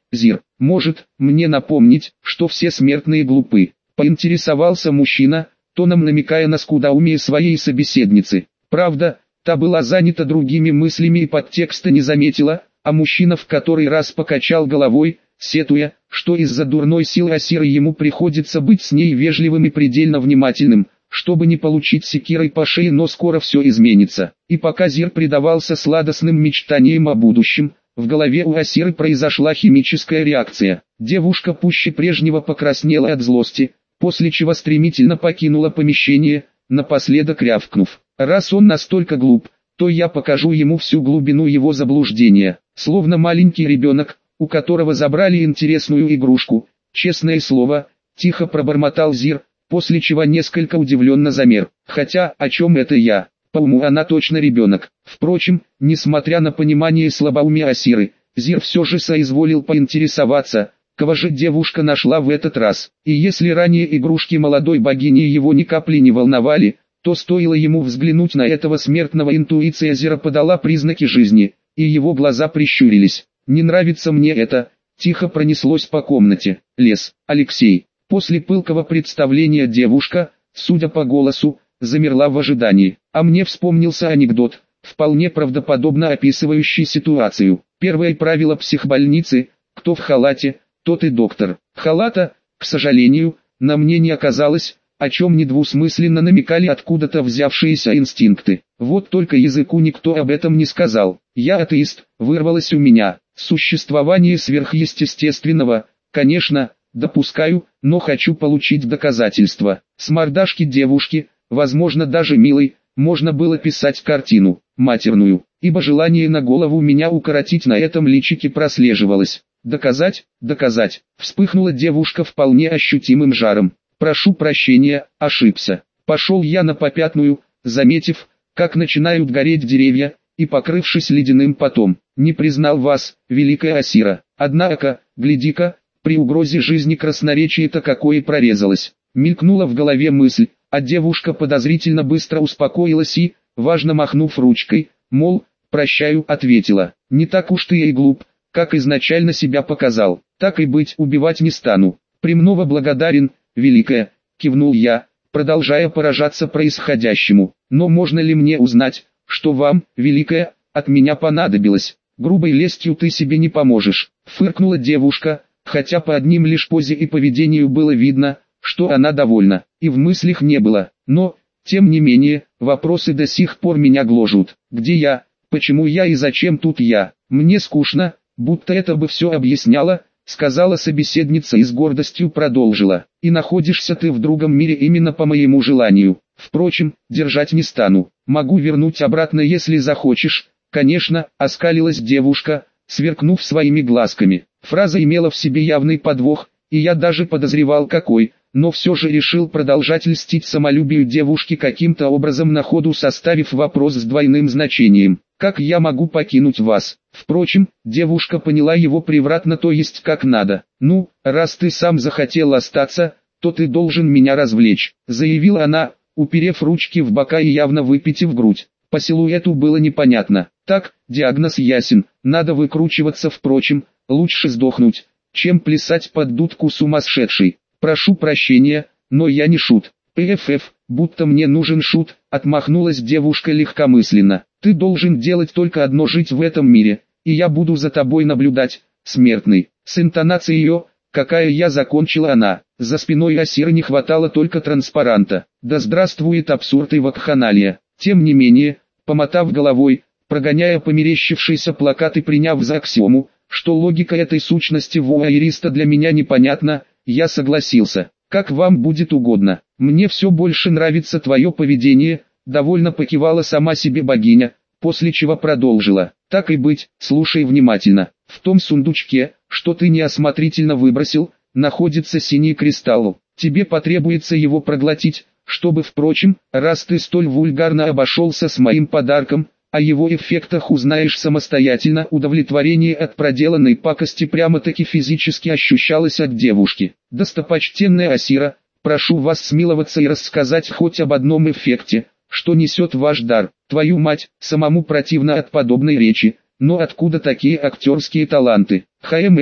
A: Зир, может, мне напомнить, что все смертные глупы? Поинтересовался мужчина, тоном намекая на скудоумие своей собеседницы. Правда, та была занята другими мыслями и подтекста не заметила, а мужчина в который раз покачал головой, сетуя, что из-за дурной силы Асиры ему приходится быть с ней вежливым и предельно внимательным, чтобы не получить секирой по шее, но скоро все изменится. И пока Зир предавался сладостным мечтаниям о будущем, в голове у Асиры произошла химическая реакция. Девушка пуще прежнего покраснела от злости, после чего стремительно покинула помещение, напоследок рявкнув: «Раз он настолько глуп, то я покажу ему всю глубину его заблуждения». Словно маленький ребенок, у которого забрали интересную игрушку, честное слово, тихо пробормотал Зир, после чего несколько удивленно замер. Хотя, о чем это я? По уму она точно ребенок. Впрочем, несмотря на понимание слабоумия Асиры, Зир все же соизволил поинтересоваться, кого же девушка нашла в этот раз. И если ранее игрушки молодой богини его ни капли не волновали, то стоило ему взглянуть на этого смертного, интуиция Зира подала признаки жизни, и его глаза прищурились. «Не нравится мне это», — тихо пронеслось по комнате. «Лес, Алексей». После пылкого представления девушка, судя по голосу, замерла в ожидании. А мне вспомнился анекдот, вполне правдоподобно описывающий ситуацию. Первое правило психбольницы: кто в халате, тот и доктор. Халата, к сожалению, на мне не оказалось, о чем недвусмысленно намекали откуда-то взявшиеся инстинкты. Вот только языку никто об этом не сказал. «Я атеист», вырвалось у меня. Существование сверхъестественного, конечно, допускаю, но хочу получить доказательства. С мордашки девушки, возможно даже милой, можно было писать картину, матерную, ибо желание на голову меня укоротить на этом личике прослеживалось. «Доказать, доказать», вспыхнула девушка вполне ощутимым жаром. «Прошу прощения, ошибся». Пошел я на попятную, заметив, как начинают гореть деревья, и покрывшись ледяным потом. «Не признал вас, великая Асира. Однако, гляди-ка, при угрозе жизни красноречие-то какое прорезалось». Мелькнула в голове мысль, а девушка подозрительно быстро успокоилась и, важно махнув ручкой, мол, «прощаю», ответила: «Не так уж ты и глуп, как изначально себя показал. Так и быть, убивать не стану». «Премного благодарен, великая», кивнул я, продолжая поражаться происходящему. «Но можно ли мне узнать, что вам, великая, от меня понадобилось?» «Грубой лестью ты себе не поможешь», фыркнула девушка, хотя по одним лишь позе и поведению было видно, что она довольна, и в мыслях не было. Но, тем не менее, вопросы до сих пор меня гложут. Где я, почему я и зачем тут я? Мне скучно, будто это бы все объясняло, сказала собеседница и с гордостью продолжила. И находишься ты в другом мире именно по моему желанию. Впрочем, держать не стану. Могу вернуть обратно, если захочешь. Конечно, оскалилась девушка, сверкнув своими глазками. Фраза имела в себе явный подвох, и я даже подозревал какой, но все же решил продолжать льстить самолюбию девушки, каким-то образом на ходу составив вопрос с двойным значением. «Как я могу покинуть вас?» Впрочем, девушка поняла его превратно, то есть как надо. «Ну, раз ты сам захотел остаться, то ты должен меня развлечь», заявила она, уперев ручки в бока и явно выпитив грудь. По силуэту было непонятно. Так, диагноз ясен, надо выкручиваться. Впрочем, лучше сдохнуть, чем плясать под дудку сумасшедшей. «Прошу прощения, но я не шут». «Пф, будто мне нужен шут», отмахнулась девушка легкомысленно. «Ты должен делать только одно: жить в этом мире, и я буду за тобой наблюдать, смертный». С интонацией ее, какая я закончила она. За спиной Асиры не хватало только транспаранта. Да здравствует абсурд и вакханалия. Тем не менее, помотав головой, прогоняя померещившийся плакат и приняв за аксиому, что логика этой сущности вуайериста для меня непонятна, я согласился. «Как вам будет угодно. Мне все больше нравится твое поведение», довольно покивала сама себе богиня, после чего продолжила. «Так и быть, слушай внимательно. В том сундучке, что ты неосмотрительно выбросил, находится синий кристалл. Тебе потребуется его проглотить, чтобы, впрочем, раз ты столь вульгарно обошелся с моим подарком, о его эффектах узнаешь самостоятельно». Удовлетворение от проделанной пакости прямо-таки физически ощущалось от девушки. «Достопочтенная Асира, прошу вас смиловаться и рассказать хоть об одном эффекте, что несет ваш дар. Твою мать, самому противно от подобной речи, но откуда такие актерские таланты?» «ХММ»,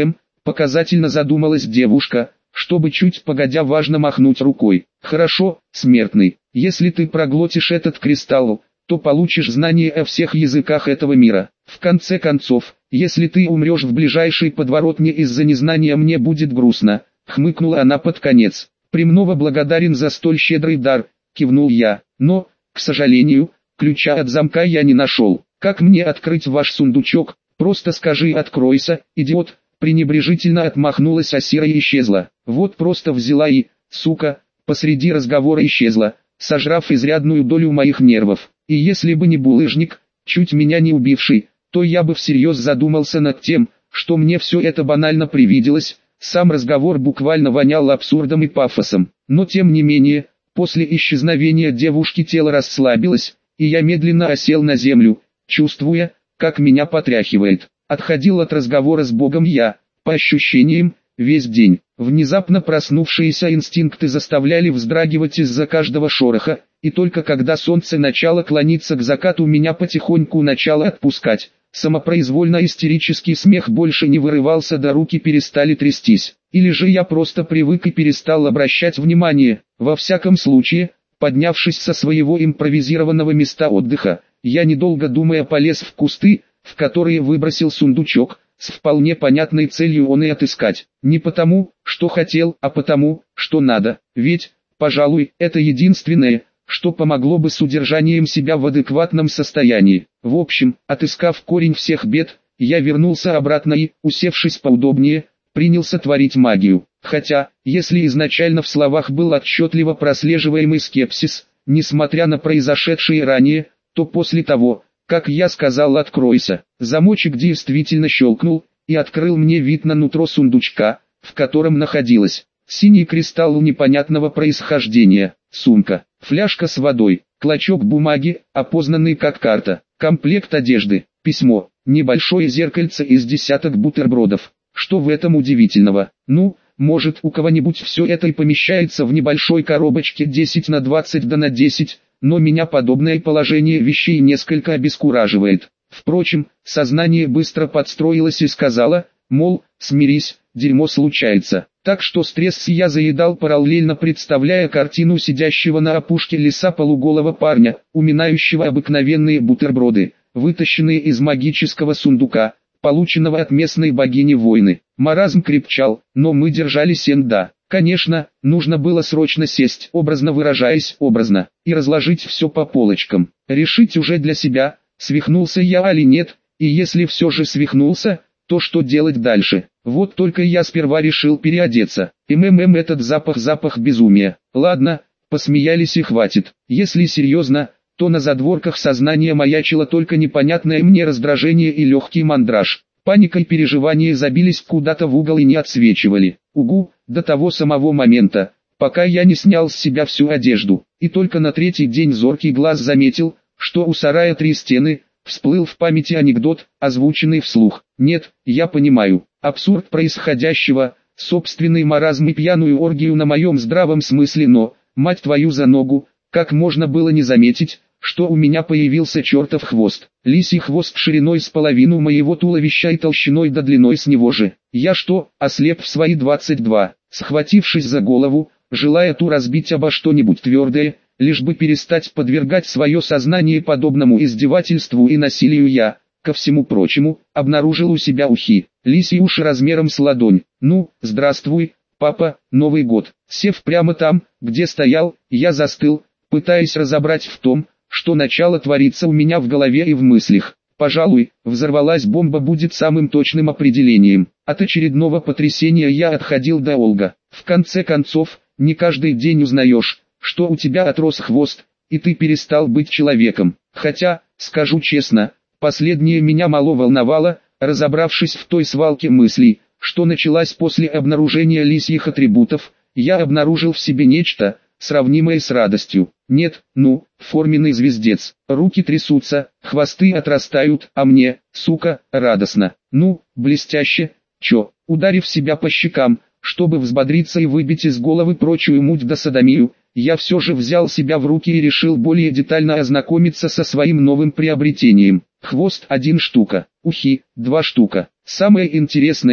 A: Показательно задумалась девушка, чтобы чуть погодя важно махнуть рукой. Хорошо, смертный, если ты проглотишь этот кристалл, то получишь знания о всех языках этого мира. В конце концов, если ты умрешь в ближайшей подворотне из-за незнания, мне будет грустно, хмыкнула она под конец. Премного благодарен за столь щедрый дар, кивнул я, но, к сожалению, ключа от замка я не нашел. Как мне открыть ваш сундучок? Просто скажи «откройся», идиот. Пренебрежительно отмахнулась Асира и исчезла. Вот просто взяла и, сука, посреди разговора исчезла, сожрав изрядную долю моих нервов. И если бы не булыжник, чуть меня не убивший, то я бы всерьез задумался над тем, что мне все это банально привиделось. Сам разговор буквально вонял абсурдом и пафосом. Но тем не менее, после исчезновения девушки тело расслабилось, и я медленно осел на землю, чувствуя, как меня потряхивает. Отходил от разговора с Богом я, по ощущениям, весь день. Внезапно проснувшиеся инстинкты заставляли вздрагивать из-за каждого шороха, и только когда солнце начало клониться к закату, меня потихоньку начало отпускать. Самопроизвольно истерический смех больше не вырывался, да руки перестали трястись. Или же я просто привык и перестал обращать внимание. Во всяком случае, поднявшись со своего импровизированного места отдыха, я недолго думая полез в кусты, в которые выбросил сундучок, с вполне понятной целью он и отыскать. Не потому, что хотел, а потому, что надо. Ведь, пожалуй, это единственное, что помогло бы с удержанием себя в адекватном состоянии. В общем, отыскав корень всех бед, я вернулся обратно и, усевшись поудобнее, принялся творить магию. Хотя, если изначально в словах был отчетливо прослеживаемый скепсис, несмотря на произошедшее ранее, то после того, как я сказал «откройся», замочек действительно щелкнул, и открыл мне вид на нутро сундучка, в котором находилась синий кристалл непонятного происхождения, сумка, фляжка с водой, клочок бумаги, опознанный как карта, комплект одежды, письмо, небольшое зеркальце из десяток бутербродов. Что в этом удивительного? Ну, может, у кого-нибудь все это и помещается в небольшой коробочке десять на двадцать да на десять, но меня подобное положение вещей несколько обескураживает. Впрочем, сознание быстро подстроилось и сказало, мол, смирись, дерьмо случается. Так что стресс я заедал, параллельно представляя картину сидящего на опушке леса полуголого парня, уминающего обыкновенные бутерброды, вытащенные из магического сундука, полученного от местной богини-войны. Маразм крепчал, но мы держались энда. Конечно, нужно было срочно сесть, образно выражаясь, образно, и разложить все по полочкам. Решить уже для себя, свихнулся я или нет, и если все же свихнулся, то что делать дальше? Вот только я сперва решил переодеться. МММ этот запах, запах безумия. Ладно, посмеялись и хватит. Если серьезно, то на задворках сознания маячило только непонятное мне раздражение и легкий мандраж. Паника и переживания забились куда-то в угол и не отсвечивали. Угу, до того самого момента, пока я не снял с себя всю одежду. И только на третий день зоркий глаз заметил, что у сарая три стены. Всплыл в памяти анекдот, озвученный вслух. Нет, я понимаю, абсурд происходящего, собственный маразм и пьяную оргию на моем здравом смысле, но, мать твою за ногу, как можно было не заметить, что у меня появился чертов хвост. Лисий хвост шириной с половину моего туловища и толщиной до длиной с него же. Я что, ослеп в свои двадцать два? Схватившись за голову, желая ту разбить обо что-нибудь твердое, лишь бы перестать подвергать свое сознание подобному издевательству и насилию, я, ко всему прочему, обнаружил у себя ухи, лисьи уши размером с ладонь. Ну, здравствуй, папа, Новый год. Сев прямо там, где стоял, я застыл, пытаясь разобрать в том, что начало творится у меня в голове и в мыслях. Пожалуй, взорвалась бомба будет самым точным определением. От очередного потрясения я отходил долго. В конце концов, не каждый день узнаешь, что у тебя отрос хвост, и ты перестал быть человеком. Хотя, скажу честно, последнее меня мало волновало, разобравшись в той свалке мыслей, что началась после обнаружения лисьих атрибутов, я обнаружил в себе нечто, сравнимое с радостью. Нет, ну, форменный звездец. Руки трясутся, хвосты отрастают, а мне, сука, радостно. Ну, блестяще. Чё, ударив себя по щекам, чтобы взбодриться и выбить из головы прочую муть да содомию, я все же взял себя в руки и решил более детально ознакомиться со своим новым приобретением. Хвост один штука, ухи два штука. Самое интересное,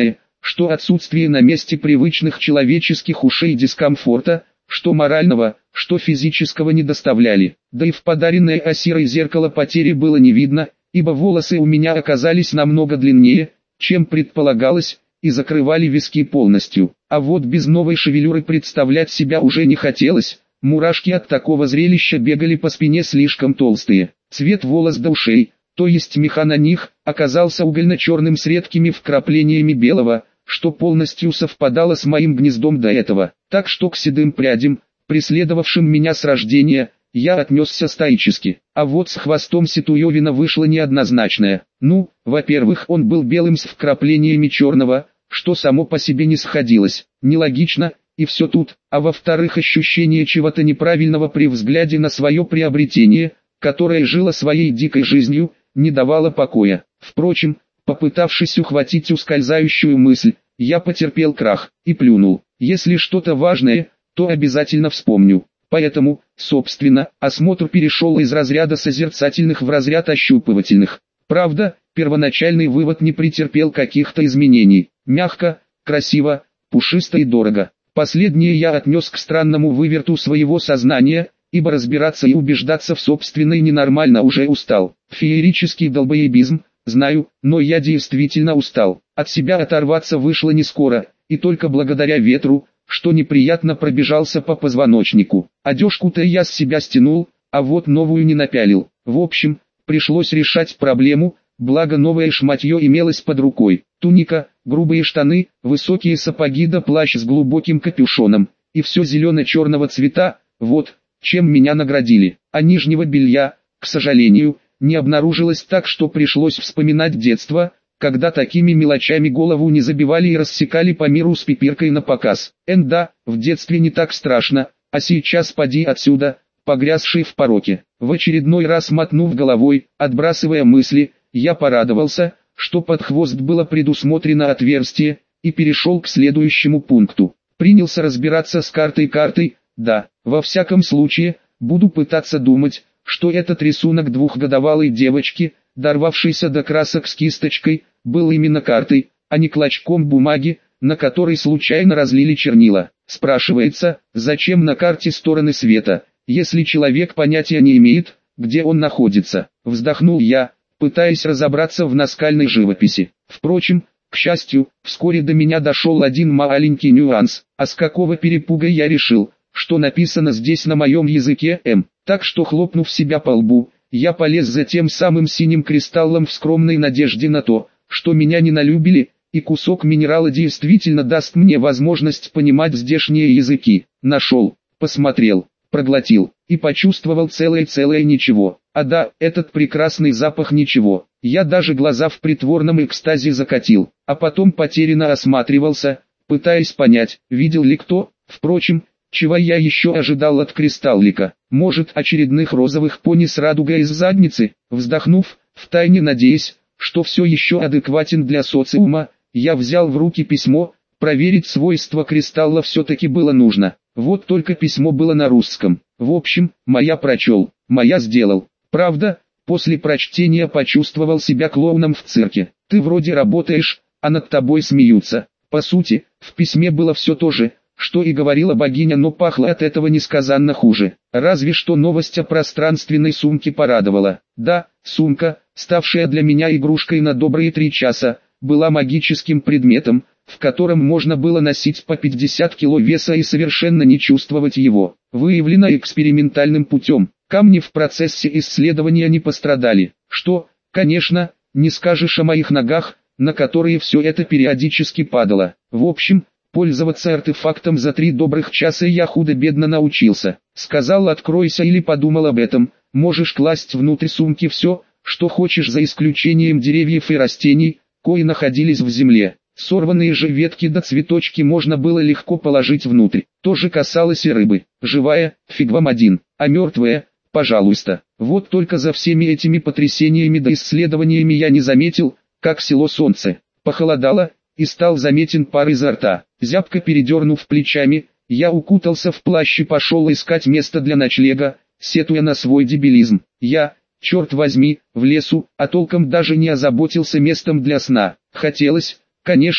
A: что отсутствие на месте привычных человеческих ушей дискомфорта, что морального, что физического не доставляли. Да и в подаренное Асирой зеркало потери было не видно, ибо волосы у меня оказались намного длиннее, чем предполагалось, и закрывали виски полностью. А вот без новой шевелюры представлять себя уже не хотелось, мурашки от такого зрелища бегали по спине слишком толстые. Цвет волос до ушей, то есть меха на них, оказался угольно-черным с редкими вкраплениями белого, что полностью совпадало с моим гнездом до этого. Так что к седым прядям, преследовавшим меня с рождения, я отнесся стоически. А вот с хвостом Ситуевина вышло неоднозначное. Ну, во-первых, он был белым с вкраплениями черного, что само по себе не сходилось, нелогично, и все тут. А во-вторых, ощущение чего-то неправильного при взгляде на свое приобретение, которое жило своей дикой жизнью, не давало покоя. Впрочем, попытавшись ухватить ускользающую мысль, я потерпел крах и плюнул. Если что-то важное, то обязательно вспомню. Поэтому, собственно, осмотр перешел из разряда созерцательных в разряд ощупывательных. Правда, первоначальный вывод не претерпел каких-то изменений. Мягко, красиво, пушисто и дорого. Последнее я отнес к странному выверту своего сознания, ибо разбираться и убеждаться в собственной ненормально уже устал. Феерический долбоебизм, знаю, но я действительно устал. От себя оторваться вышло не скоро, и только благодаря ветру, что неприятно пробежался по позвоночнику. Одежку-то я с себя стянул, а вот новую не напялил. В общем, пришлось решать проблему, благо новое шматье имелось под рукой. Туника, грубые штаны, высокие сапоги да плащ с глубоким капюшоном, и все зелено-черного цвета, вот, чем меня наградили. А нижнего белья, к сожалению, не обнаружилось, так что пришлось вспоминать детство, когда такими мелочами голову не забивали и рассекали по миру с пипиркой на показ. Эн да, в детстве не так страшно, а сейчас поди отсюда, погрязший в пороке. В очередной раз мотнув головой, отбрасывая мысли, я порадовался, что под хвост было предусмотрено отверстие, и перешел к следующему пункту. Принялся разбираться с картой-картой, да, во всяком случае, буду пытаться думать, что этот рисунок двухгодовалой девочки, дорвавшейся до красок с кисточкой, был именно картой, а не клочком бумаги, на которой случайно разлили чернила. Спрашивается, зачем на карте стороны света, если человек понятия не имеет, где он находится. Вздохнул я, пытаясь разобраться в наскальной живописи. Впрочем, к счастью, вскоре до меня дошел один маленький нюанс, а с какого перепуга я решил, что написано здесь на моем языке М. Так что, хлопнув себя по лбу, я полез за тем самым синим кристаллом в скромной надежде на то, что меня не налюбили, и кусок минерала действительно даст мне возможность понимать здешние языки. Нашел, посмотрел, проглотил, и почувствовал целое-целое ничего. А да, этот прекрасный запах ничего. Я даже глаза в притворном экстазе закатил, а потом потерянно осматривался, пытаясь понять, видел ли кто. Впрочем, чего я еще ожидал от кристаллика? Может, очередных розовых пони с радугой из задницы? Вздохнув, втайне надеясь, что все еще адекватен для социума, я взял в руки письмо. Проверить свойства кристалла все-таки было нужно. Вот только письмо было на русском. В общем, моя прочел, моя сделал. Правда, после прочтения почувствовал себя клоуном в цирке. Ты вроде работаешь, а над тобой смеются. По сути, в письме было все то же, что и говорила богиня, но пахло от этого несказанно хуже. Разве что новость о пространственной сумке порадовала. Да, сумка, ставшая для меня игрушкой на добрые три часа, была магическим предметом, в котором можно было носить по пятьдесят кило веса и совершенно не чувствовать его. Выявлено экспериментальным путем. Камни в процессе исследования не пострадали. Что, конечно, не скажешь о моих ногах, на которые все это периодически падало. В общем, пользоваться артефактом за три добрых часа я худо-бедно научился. Сказал, откройся, или подумал об этом, можешь класть внутрь сумки все, что хочешь, за исключением деревьев и растений, кои находились в земле. Сорванные же ветки да цветочки можно было легко положить внутрь. То же касалось и рыбы. Живая, фиг вам один, а мертвая, пожалуйста. Вот только за всеми этими потрясениями да исследованиями я не заметил, как село солнце. Похолодало, и стал заметен пар изо рта. Зябко передернув плечами, я укутался в плащ и пошел искать место для ночлега, сетуя на свой дебилизм. Я, черт возьми, в лесу, а толком даже не озаботился местом для сна. Хотелось, конечно,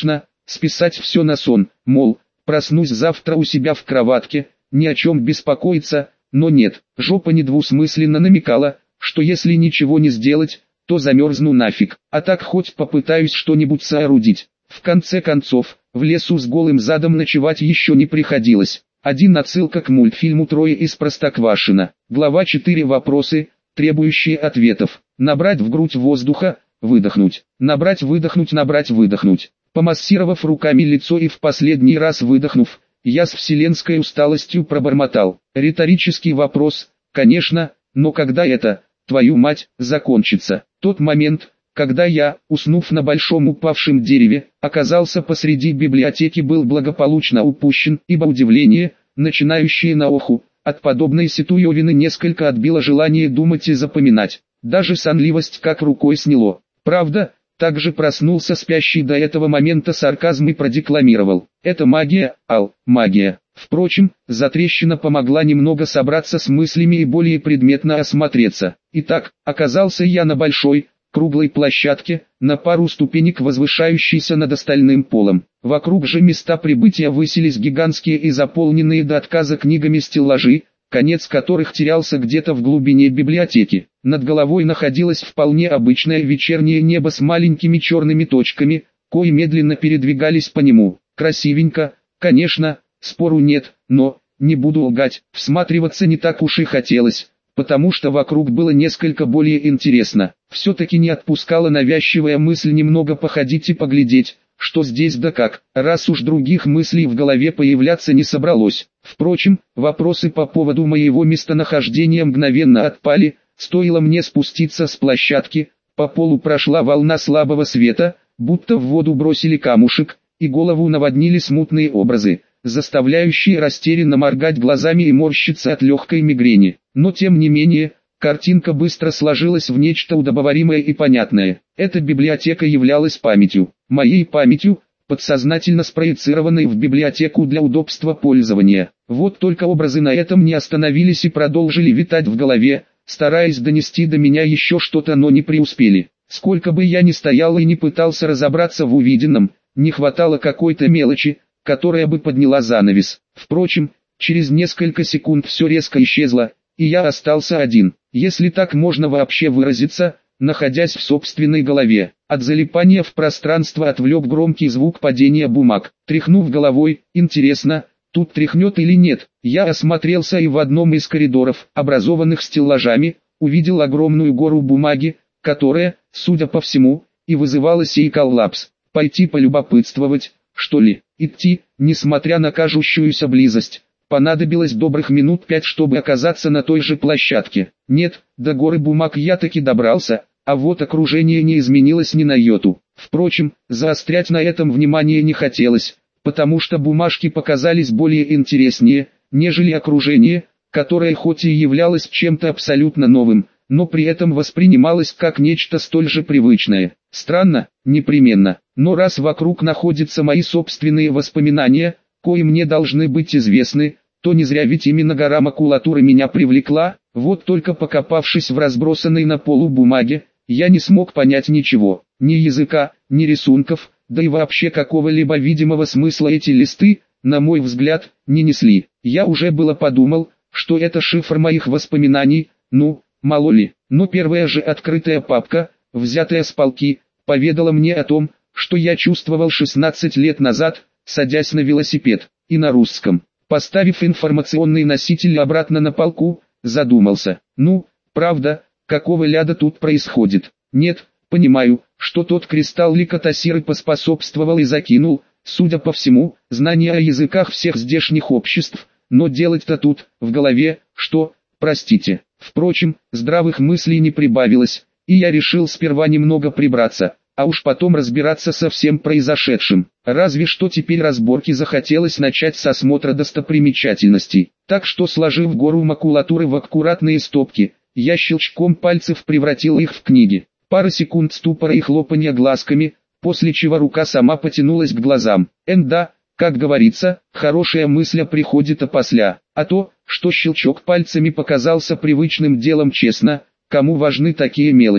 A: списать все на сон, мол, проснусь завтра у себя в кроватке, ни о чем беспокоиться, но нет, жопа недвусмысленно намекала, что если ничего не сделать, то замерзну нафиг, а так хоть попытаюсь что-нибудь соорудить. В конце концов, в лесу с голым задом ночевать еще не приходилось. Один отсылка к мультфильму «Трое из Простоквашино». Глава четыре. Вопросы, требующие ответов. Набрать в грудь воздуха, выдохнуть. Набрать, выдохнуть, набрать, выдохнуть. Помассировав руками лицо и в последний раз выдохнув, я с вселенской усталостью пробормотал. Риторический вопрос, конечно, но когда это, твою мать, закончится? Тот момент, когда я, уснув на большом упавшем дереве, оказался посреди библиотеки, был благополучно упущен, ибо удивление, начинающее на оху, от подобной ситуевины несколько отбило желание думать и запоминать. Даже сонливость как рукой сняло. Правда, также проснулся спящий до этого момента сарказм и продекламировал. Это магия, Ал, магия. Впрочем, затрещина помогла немного собраться с мыслями и более предметно осмотреться. Итак, оказался я на большой, круглой площадке, на пару ступенек возвышающейся над остальным полом. Вокруг же места прибытия высились гигантские и заполненные до отказа книгами стеллажи, конец которых терялся где-то в глубине библиотеки. Над головой находилось вполне обычное вечернее небо с маленькими черными точками, кои медленно передвигались по нему. Красивенько, конечно, спору нет, но, не буду лгать, всматриваться не так уж и хотелось, потому что вокруг было несколько более интересно. Все-таки не отпускала навязчивая мысль немного походить и поглядеть, что здесь да как, раз уж других мыслей в голове появляться не собралось. Впрочем, вопросы по поводу моего местонахождения мгновенно отпали, стоило мне спуститься с площадки, по полу прошла волна слабого света, будто в воду бросили камушек, и голову наводнили смутные образы, заставляющие растерянно моргать глазами и морщиться от легкой мигрени. Но тем не менее, картинка быстро сложилась в нечто удобоваримое и понятное. Эта библиотека являлась памятью, моей памятью, подсознательно спроецированной в библиотеку для удобства пользования. Вот только образы на этом не остановились и продолжили витать в голове, стараясь донести до меня еще что-то, но не преуспели. Сколько бы я ни стоял и не пытался разобраться в увиденном, не хватало какой-то мелочи, которая бы подняла занавес. Впрочем, через несколько секунд все резко исчезло, и я остался один, если так можно вообще выразиться, находясь в собственной голове. От залипания в пространство отвлек громкий звук падения бумаг. Тряхнув головой, интересно, тут тряхнет или нет, я осмотрелся и в одном из коридоров, образованных стеллажами, увидел огромную гору бумаги, которая, судя по всему, и вызывала сей коллапс. Пойти полюбопытствовать, что ли? Идти, несмотря на кажущуюся близость, понадобилось добрых минут пять, чтобы оказаться на той же площадке. Нет, до горы бумаг я таки добрался, а вот окружение не изменилось ни на йоту. Впрочем, заострять на этом внимание не хотелось, потому что бумажки показались более интереснее, нежели окружение, которое хоть и являлось чем-то абсолютно новым, но при этом воспринималось как нечто столь же привычное. Странно, непременно, но раз вокруг находятся мои собственные воспоминания, кои мне должны быть известны, то не зря ведь именно гора макулатуры меня привлекла. Вот только покопавшись в разбросанной на полу бумаге, я не смог понять ничего, ни языка, ни рисунков, да и вообще какого-либо видимого смысла эти листы, на мой взгляд, не несли. Я уже было подумал, что это шифр моих воспоминаний, ну, мало ли, но первая же открытая папка, взятая с полки, поведала мне о том, что я чувствовал шестнадцать лет назад, садясь на велосипед, и на русском. Поставив информационный носитель обратно на полку, задумался. Ну, правда, какого ляда тут происходит? Нет, понимаю, что тот кристалл ликотасиры поспособствовал и закинул, судя по всему, знания о языках всех здешних обществ, но делать-то тут, в голове, что, простите. Впрочем, здравых мыслей не прибавилось, и я решил сперва немного прибраться, а уж потом разбираться со всем произошедшим. Разве что теперь разборки захотелось начать с осмотра достопримечательностей. Так что, сложив гору макулатуры в аккуратные стопки, я щелчком пальцев превратил их в книги. Пара секунд ступора и хлопанья глазками, после чего рука сама потянулась к глазам. Энда, как говорится, хорошая мысль приходит опосля, а то, что щелчок пальцами показался привычным делом, честно, кому важны такие мелочи.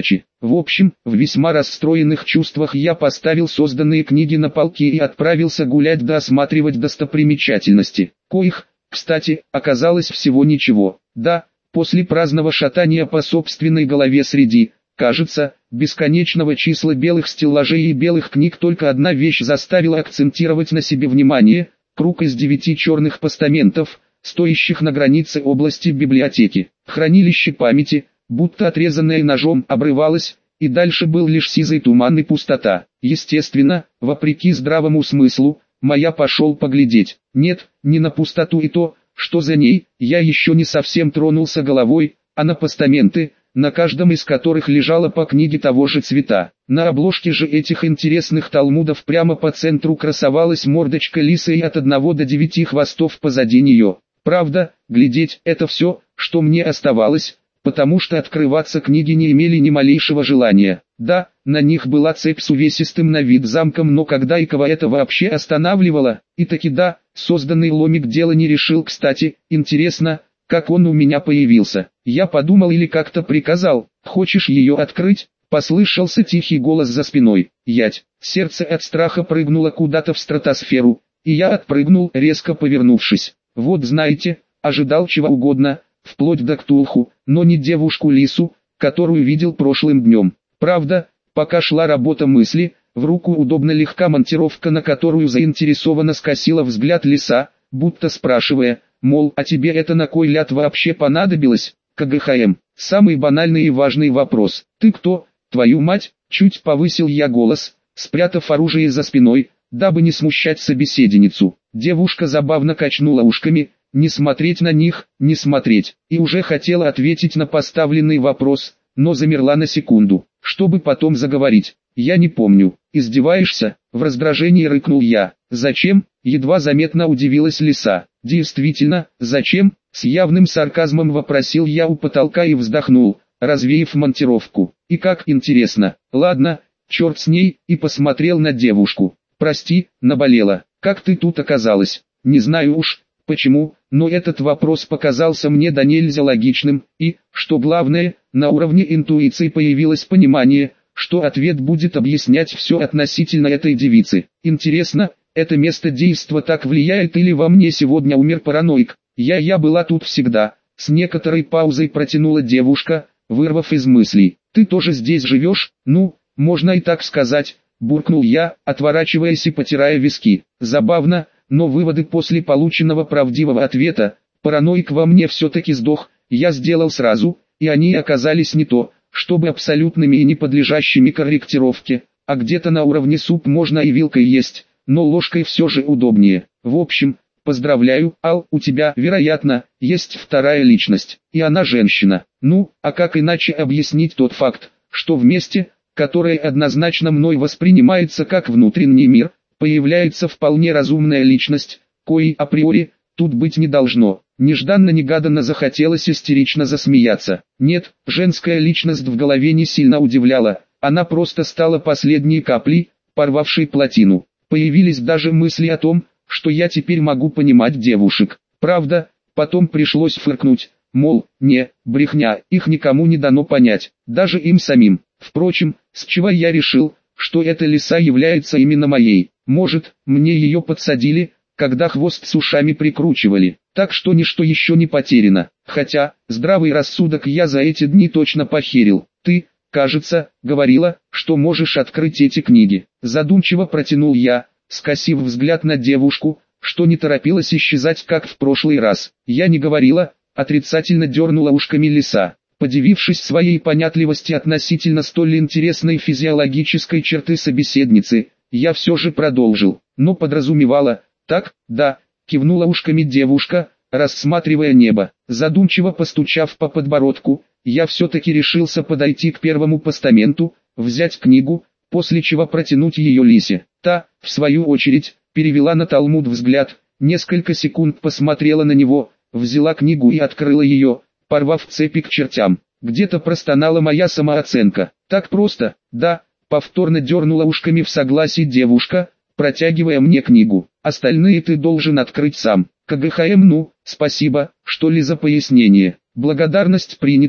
A: В общем, в весьма расстроенных чувствах я поставил созданные книги на полки и отправился гулять да осматривать достопримечательности, коих, кстати, оказалось всего ничего. Да, после праздного шатания по собственной голове среди, кажется, бесконечного числа белых стеллажей и белых книг только одна вещь заставила акцентировать на себе внимание: круг из девяти черных постаментов, стоящих на границе области библиотеки. Хранилище памяти, будто отрезанное ножом, обрывалось, и дальше был лишь сизый туман и пустота. Естественно, вопреки здравому смыслу, моя пошел поглядеть. Нет, не на пустоту и то, что за ней, я еще не совсем тронулся головой, а на постаменты, на каждом из которых лежала по книге того же цвета. На обложке же этих интересных талмудов прямо по центру красовалась мордочка лисы и от одного до девяти хвостов позади нее. Правда, глядеть — это все, что мне оставалось, потому что открываться книги не имели ни малейшего желания. Да, на них была цепь с увесистым на вид замком, но когда и кого это вообще останавливало? И таки да, созданный ломик дело не решил. Кстати, интересно, как он у меня появился. Я подумал или как-то приказал: «Хочешь ее открыть?» Послышался тихий голос за спиной. Ять, сердце от страха прыгнуло куда-то в стратосферу, и я отпрыгнул, резко повернувшись. Вот знаете, ожидал чего угодно, вплоть до Ктулху, но не девушку-лису, которую видел прошлым днем. Правда, пока шла работа мысли, в руку удобно легка монтировка, на которую заинтересованно скосила взгляд лиса, будто спрашивая, мол, а тебе это на кой ляд вообще понадобилось? КГХМ. Самый банальный и важный вопрос. Ты кто, твою мать? Чуть повысил я голос, спрятав оружие за спиной, дабы не смущать собеседницу. Девушка забавно качнула ушками: не смотреть на них, не смотреть. И уже хотела ответить на поставленный вопрос, но замерла на секунду, чтобы потом заговорить. Я не помню. Издеваешься? В раздражении рыкнул я. Зачем? Едва заметно удивилась лиса. Действительно, зачем? С явным сарказмом вопросил я у потолка и вздохнул, развеяв монтировку. И как интересно. Ладно, черт с ней, и посмотрел на девушку. Прости, наболела. Как ты тут оказалась? Не знаю уж, почему, но этот вопрос показался мне до нельзя логичным, и, что главное, на уровне интуиции появилось понимание, что ответ будет объяснять все относительно этой девицы. Интересно, это место действа так влияет или во мне сегодня умер параноик? Я я была тут всегда. С некоторой паузой протянула девушка, вырвав из мыслей. Ты тоже здесь живешь? Ну, можно и так сказать, буркнул я, отворачиваясь и потирая виски. Забавно, но выводы после полученного правдивого ответа, параноик во мне все-таки сдох, я сделал сразу, и они оказались не то, чтобы абсолютными и не подлежащими корректировке, а где-то на уровне суп можно и вилкой есть, но ложкой все же удобнее. В общем, поздравляю, Ал, у тебя, вероятно, есть вторая личность, и она женщина. Ну, а как иначе объяснить тот факт, что в месте, которое однозначно мной воспринимается как внутренний мир, появляется вполне разумная личность, коей априори тут быть не должно. Нежданно-негаданно захотелось истерично засмеяться. Нет, женская личность в голове не сильно удивляла, она просто стала последней каплей, порвавшей плотину. Появились даже мысли о том, что я теперь могу понимать девушек. Правда, потом пришлось фыркнуть, мол, не, брехня, их никому не дано понять, даже им самим. Впрочем, с чего я решил, что эта лиса является именно моей? Может, мне ее подсадили, когда хвост с ушами прикручивали, так что ничто еще не потеряно. Хотя, здравый рассудок я за эти дни точно похерил. Ты, кажется, говорила, что можешь открыть эти книги. Задумчиво протянул я, скосив взгляд на девушку, что не торопилась исчезать, как в прошлый раз. Я не говорила, отрицательно дернула ушками лиса. Подивившись своей понятливости относительно столь интересной физиологической черты собеседницы, я все же продолжил, но подразумевала. Так, да, кивнула ушками девушка, рассматривая небо. Задумчиво постучав по подбородку, я все-таки решился подойти к первому постаменту, взять книгу, после чего протянуть ее лисе. Та, в свою очередь, перевела на Талмуд взгляд, несколько секунд посмотрела на него, взяла книгу и открыла ее, порвав цепи к чертям. Где-то простонала моя самооценка. Так просто, да, повторно дернула ушками в согласии девушка, протягивая мне книгу. Остальные ты должен открыть сам. КГХМ. Ну, спасибо, что ли, за пояснение. Благодарность принята.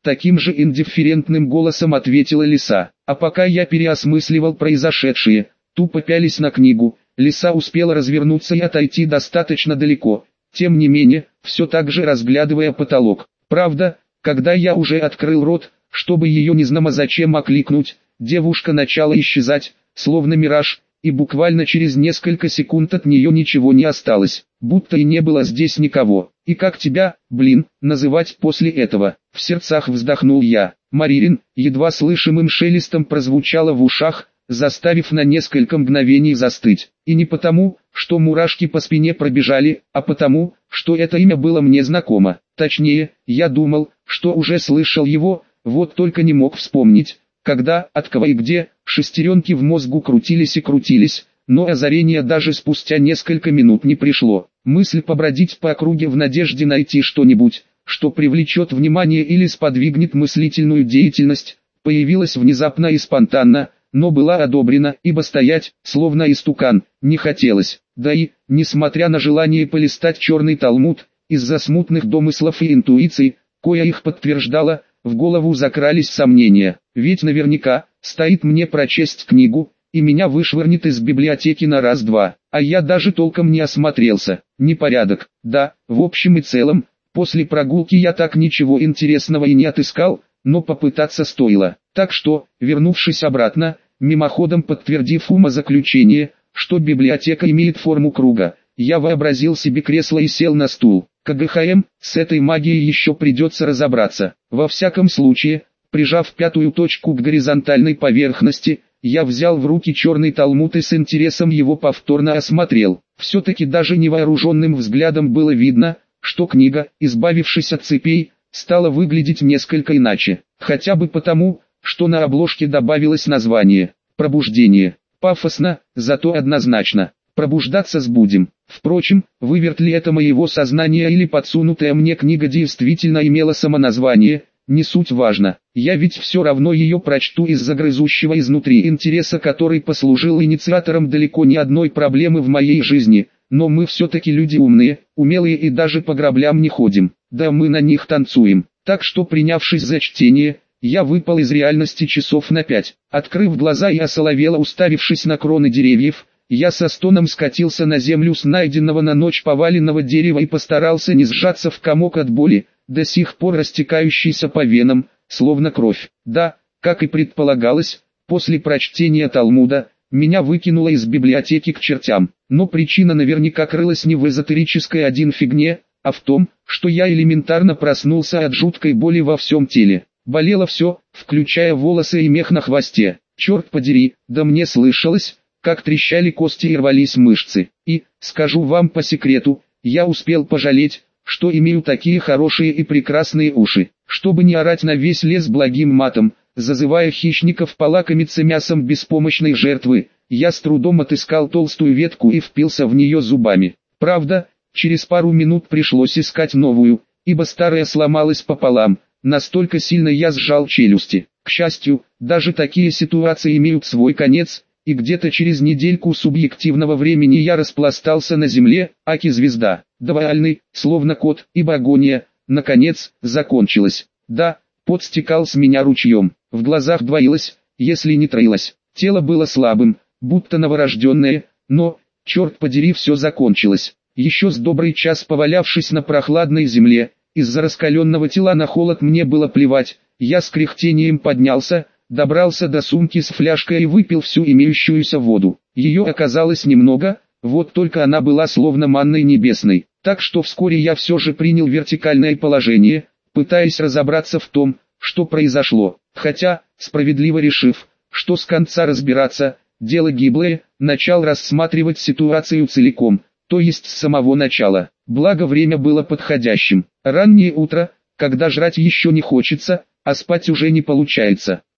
A: таким же индифферентным голосом ответила лиса. А пока я переосмысливал произошедшее, тупо пялись на книгу, лиса успела развернуться и отойти достаточно далеко, тем не менее, все так же разглядывая потолок. Правда, когда я уже открыл рот, чтобы ее незнамо зачем окликнуть, девушка начала исчезать, словно мираж, и буквально через несколько секунд от нее ничего не осталось, будто и не было здесь никого. И как тебя, блин, называть после этого? В сердцах вздохнул я. Маририн, едва слышимым шелестом прозвучало в ушах, заставив на несколько мгновений застыть. И не потому, что мурашки по спине пробежали, а потому, что это имя было мне знакомо. Точнее, я думал, что уже слышал его, вот только не мог вспомнить, когда, от кого и где. Шестеренки в мозгу крутились и крутились, но озарение даже спустя несколько минут не пришло. Мысль побродить по округе в надежде найти что-нибудь, что привлечет внимание или сподвигнет мыслительную деятельность, появилась внезапно и спонтанно, но была одобрена, ибо стоять, словно истукан, не хотелось. Да и, несмотря на желание полистать черный талмуд, из-за смутных домыслов и интуиций, кое их подтверждало, в голову закрались сомнения. Ведь наверняка, стоит мне прочесть книгу, и меня вышвырнет из библиотеки на раз-два, а я даже толком не осмотрелся. Непорядок. Да, в общем и целом, после прогулки я так ничего интересного и не отыскал, но попытаться стоило. Так что, вернувшись обратно, мимоходом подтвердив умозаключение, что библиотека имеет форму круга, я вообразил себе кресло и сел на стул. КГХМ, с этой магией еще придется разобраться. Во всяком случае, прижав пятую точку к горизонтальной поверхности, я взял в руки черный талмуд и с интересом его повторно осмотрел. Все-таки даже невооруженным взглядом было видно, что книга, избавившись от цепей, стала выглядеть несколько иначе. Хотя бы потому, что на обложке добавилось название «Пробуждение». Пафосно, зато однозначно. Пробуждаться сбудем. Впрочем, выверт ли это моего сознания или подсунутая мне книга действительно имела самоназвание, не суть важно. Я ведь все равно ее прочту из-за грызущего изнутри интереса, который послужил инициатором далеко не одной проблемы в моей жизни. Но мы все-таки люди умные, умелые и даже по граблям не ходим. Да мы на них танцуем. Так что, принявшись за чтение, я выпал из реальности часов на пять. Открыв глаза и осоловело уставившись на кроны деревьев, я со стоном скатился на землю с найденного на ночь поваленного дерева и постарался не сжаться в комок от боли, до сих пор растекающийся по венам, словно кровь. Да, как и предполагалось, после прочтения Талмуда, меня выкинуло из библиотеки к чертям. Но причина наверняка крылась не в эзотерической один фигне, а в том, что я элементарно проснулся от жуткой боли во всем теле. Болело все, включая волосы и мех на хвосте. Черт подери, да мне слышалось, как трещали кости и рвались мышцы. И, скажу вам по секрету, я успел пожалеть, что имею такие хорошие и прекрасные уши, чтобы не орать на весь лес благим матом, зазывая хищников полакомиться мясом беспомощной жертвы. Я с трудом отыскал толстую ветку и впился в нее зубами. Правда, через пару минут пришлось искать новую, ибо старая сломалась пополам, настолько сильно я сжал челюсти. К счастью, даже такие ситуации имеют свой конец, и где-то через недельку субъективного времени я распластался на земле, аки-звезда. Довольный, словно кот, ибо агония, наконец, закончилась. Да, пот стекал с меня ручьем, в глазах двоилось, если не троилось. Тело было слабым, будто новорожденное, но, черт подери, все закончилось. Еще с добрый час повалявшись на прохладной земле, из-за раскаленного тела на холод мне было плевать, я с кряхтением поднялся, добрался до сумки с фляжкой и выпил всю имеющуюся воду. Ее оказалось немного, вот только она была словно манной небесной, так что вскоре я все же принял вертикальное положение, пытаясь разобраться в том, что произошло. Хотя, справедливо решив, что с конца разбираться, дело гиблое, начал рассматривать ситуацию целиком, то есть с самого начала. Благо время было подходящим. Раннее утро, когда жрать еще не хочется, а спать уже не получается.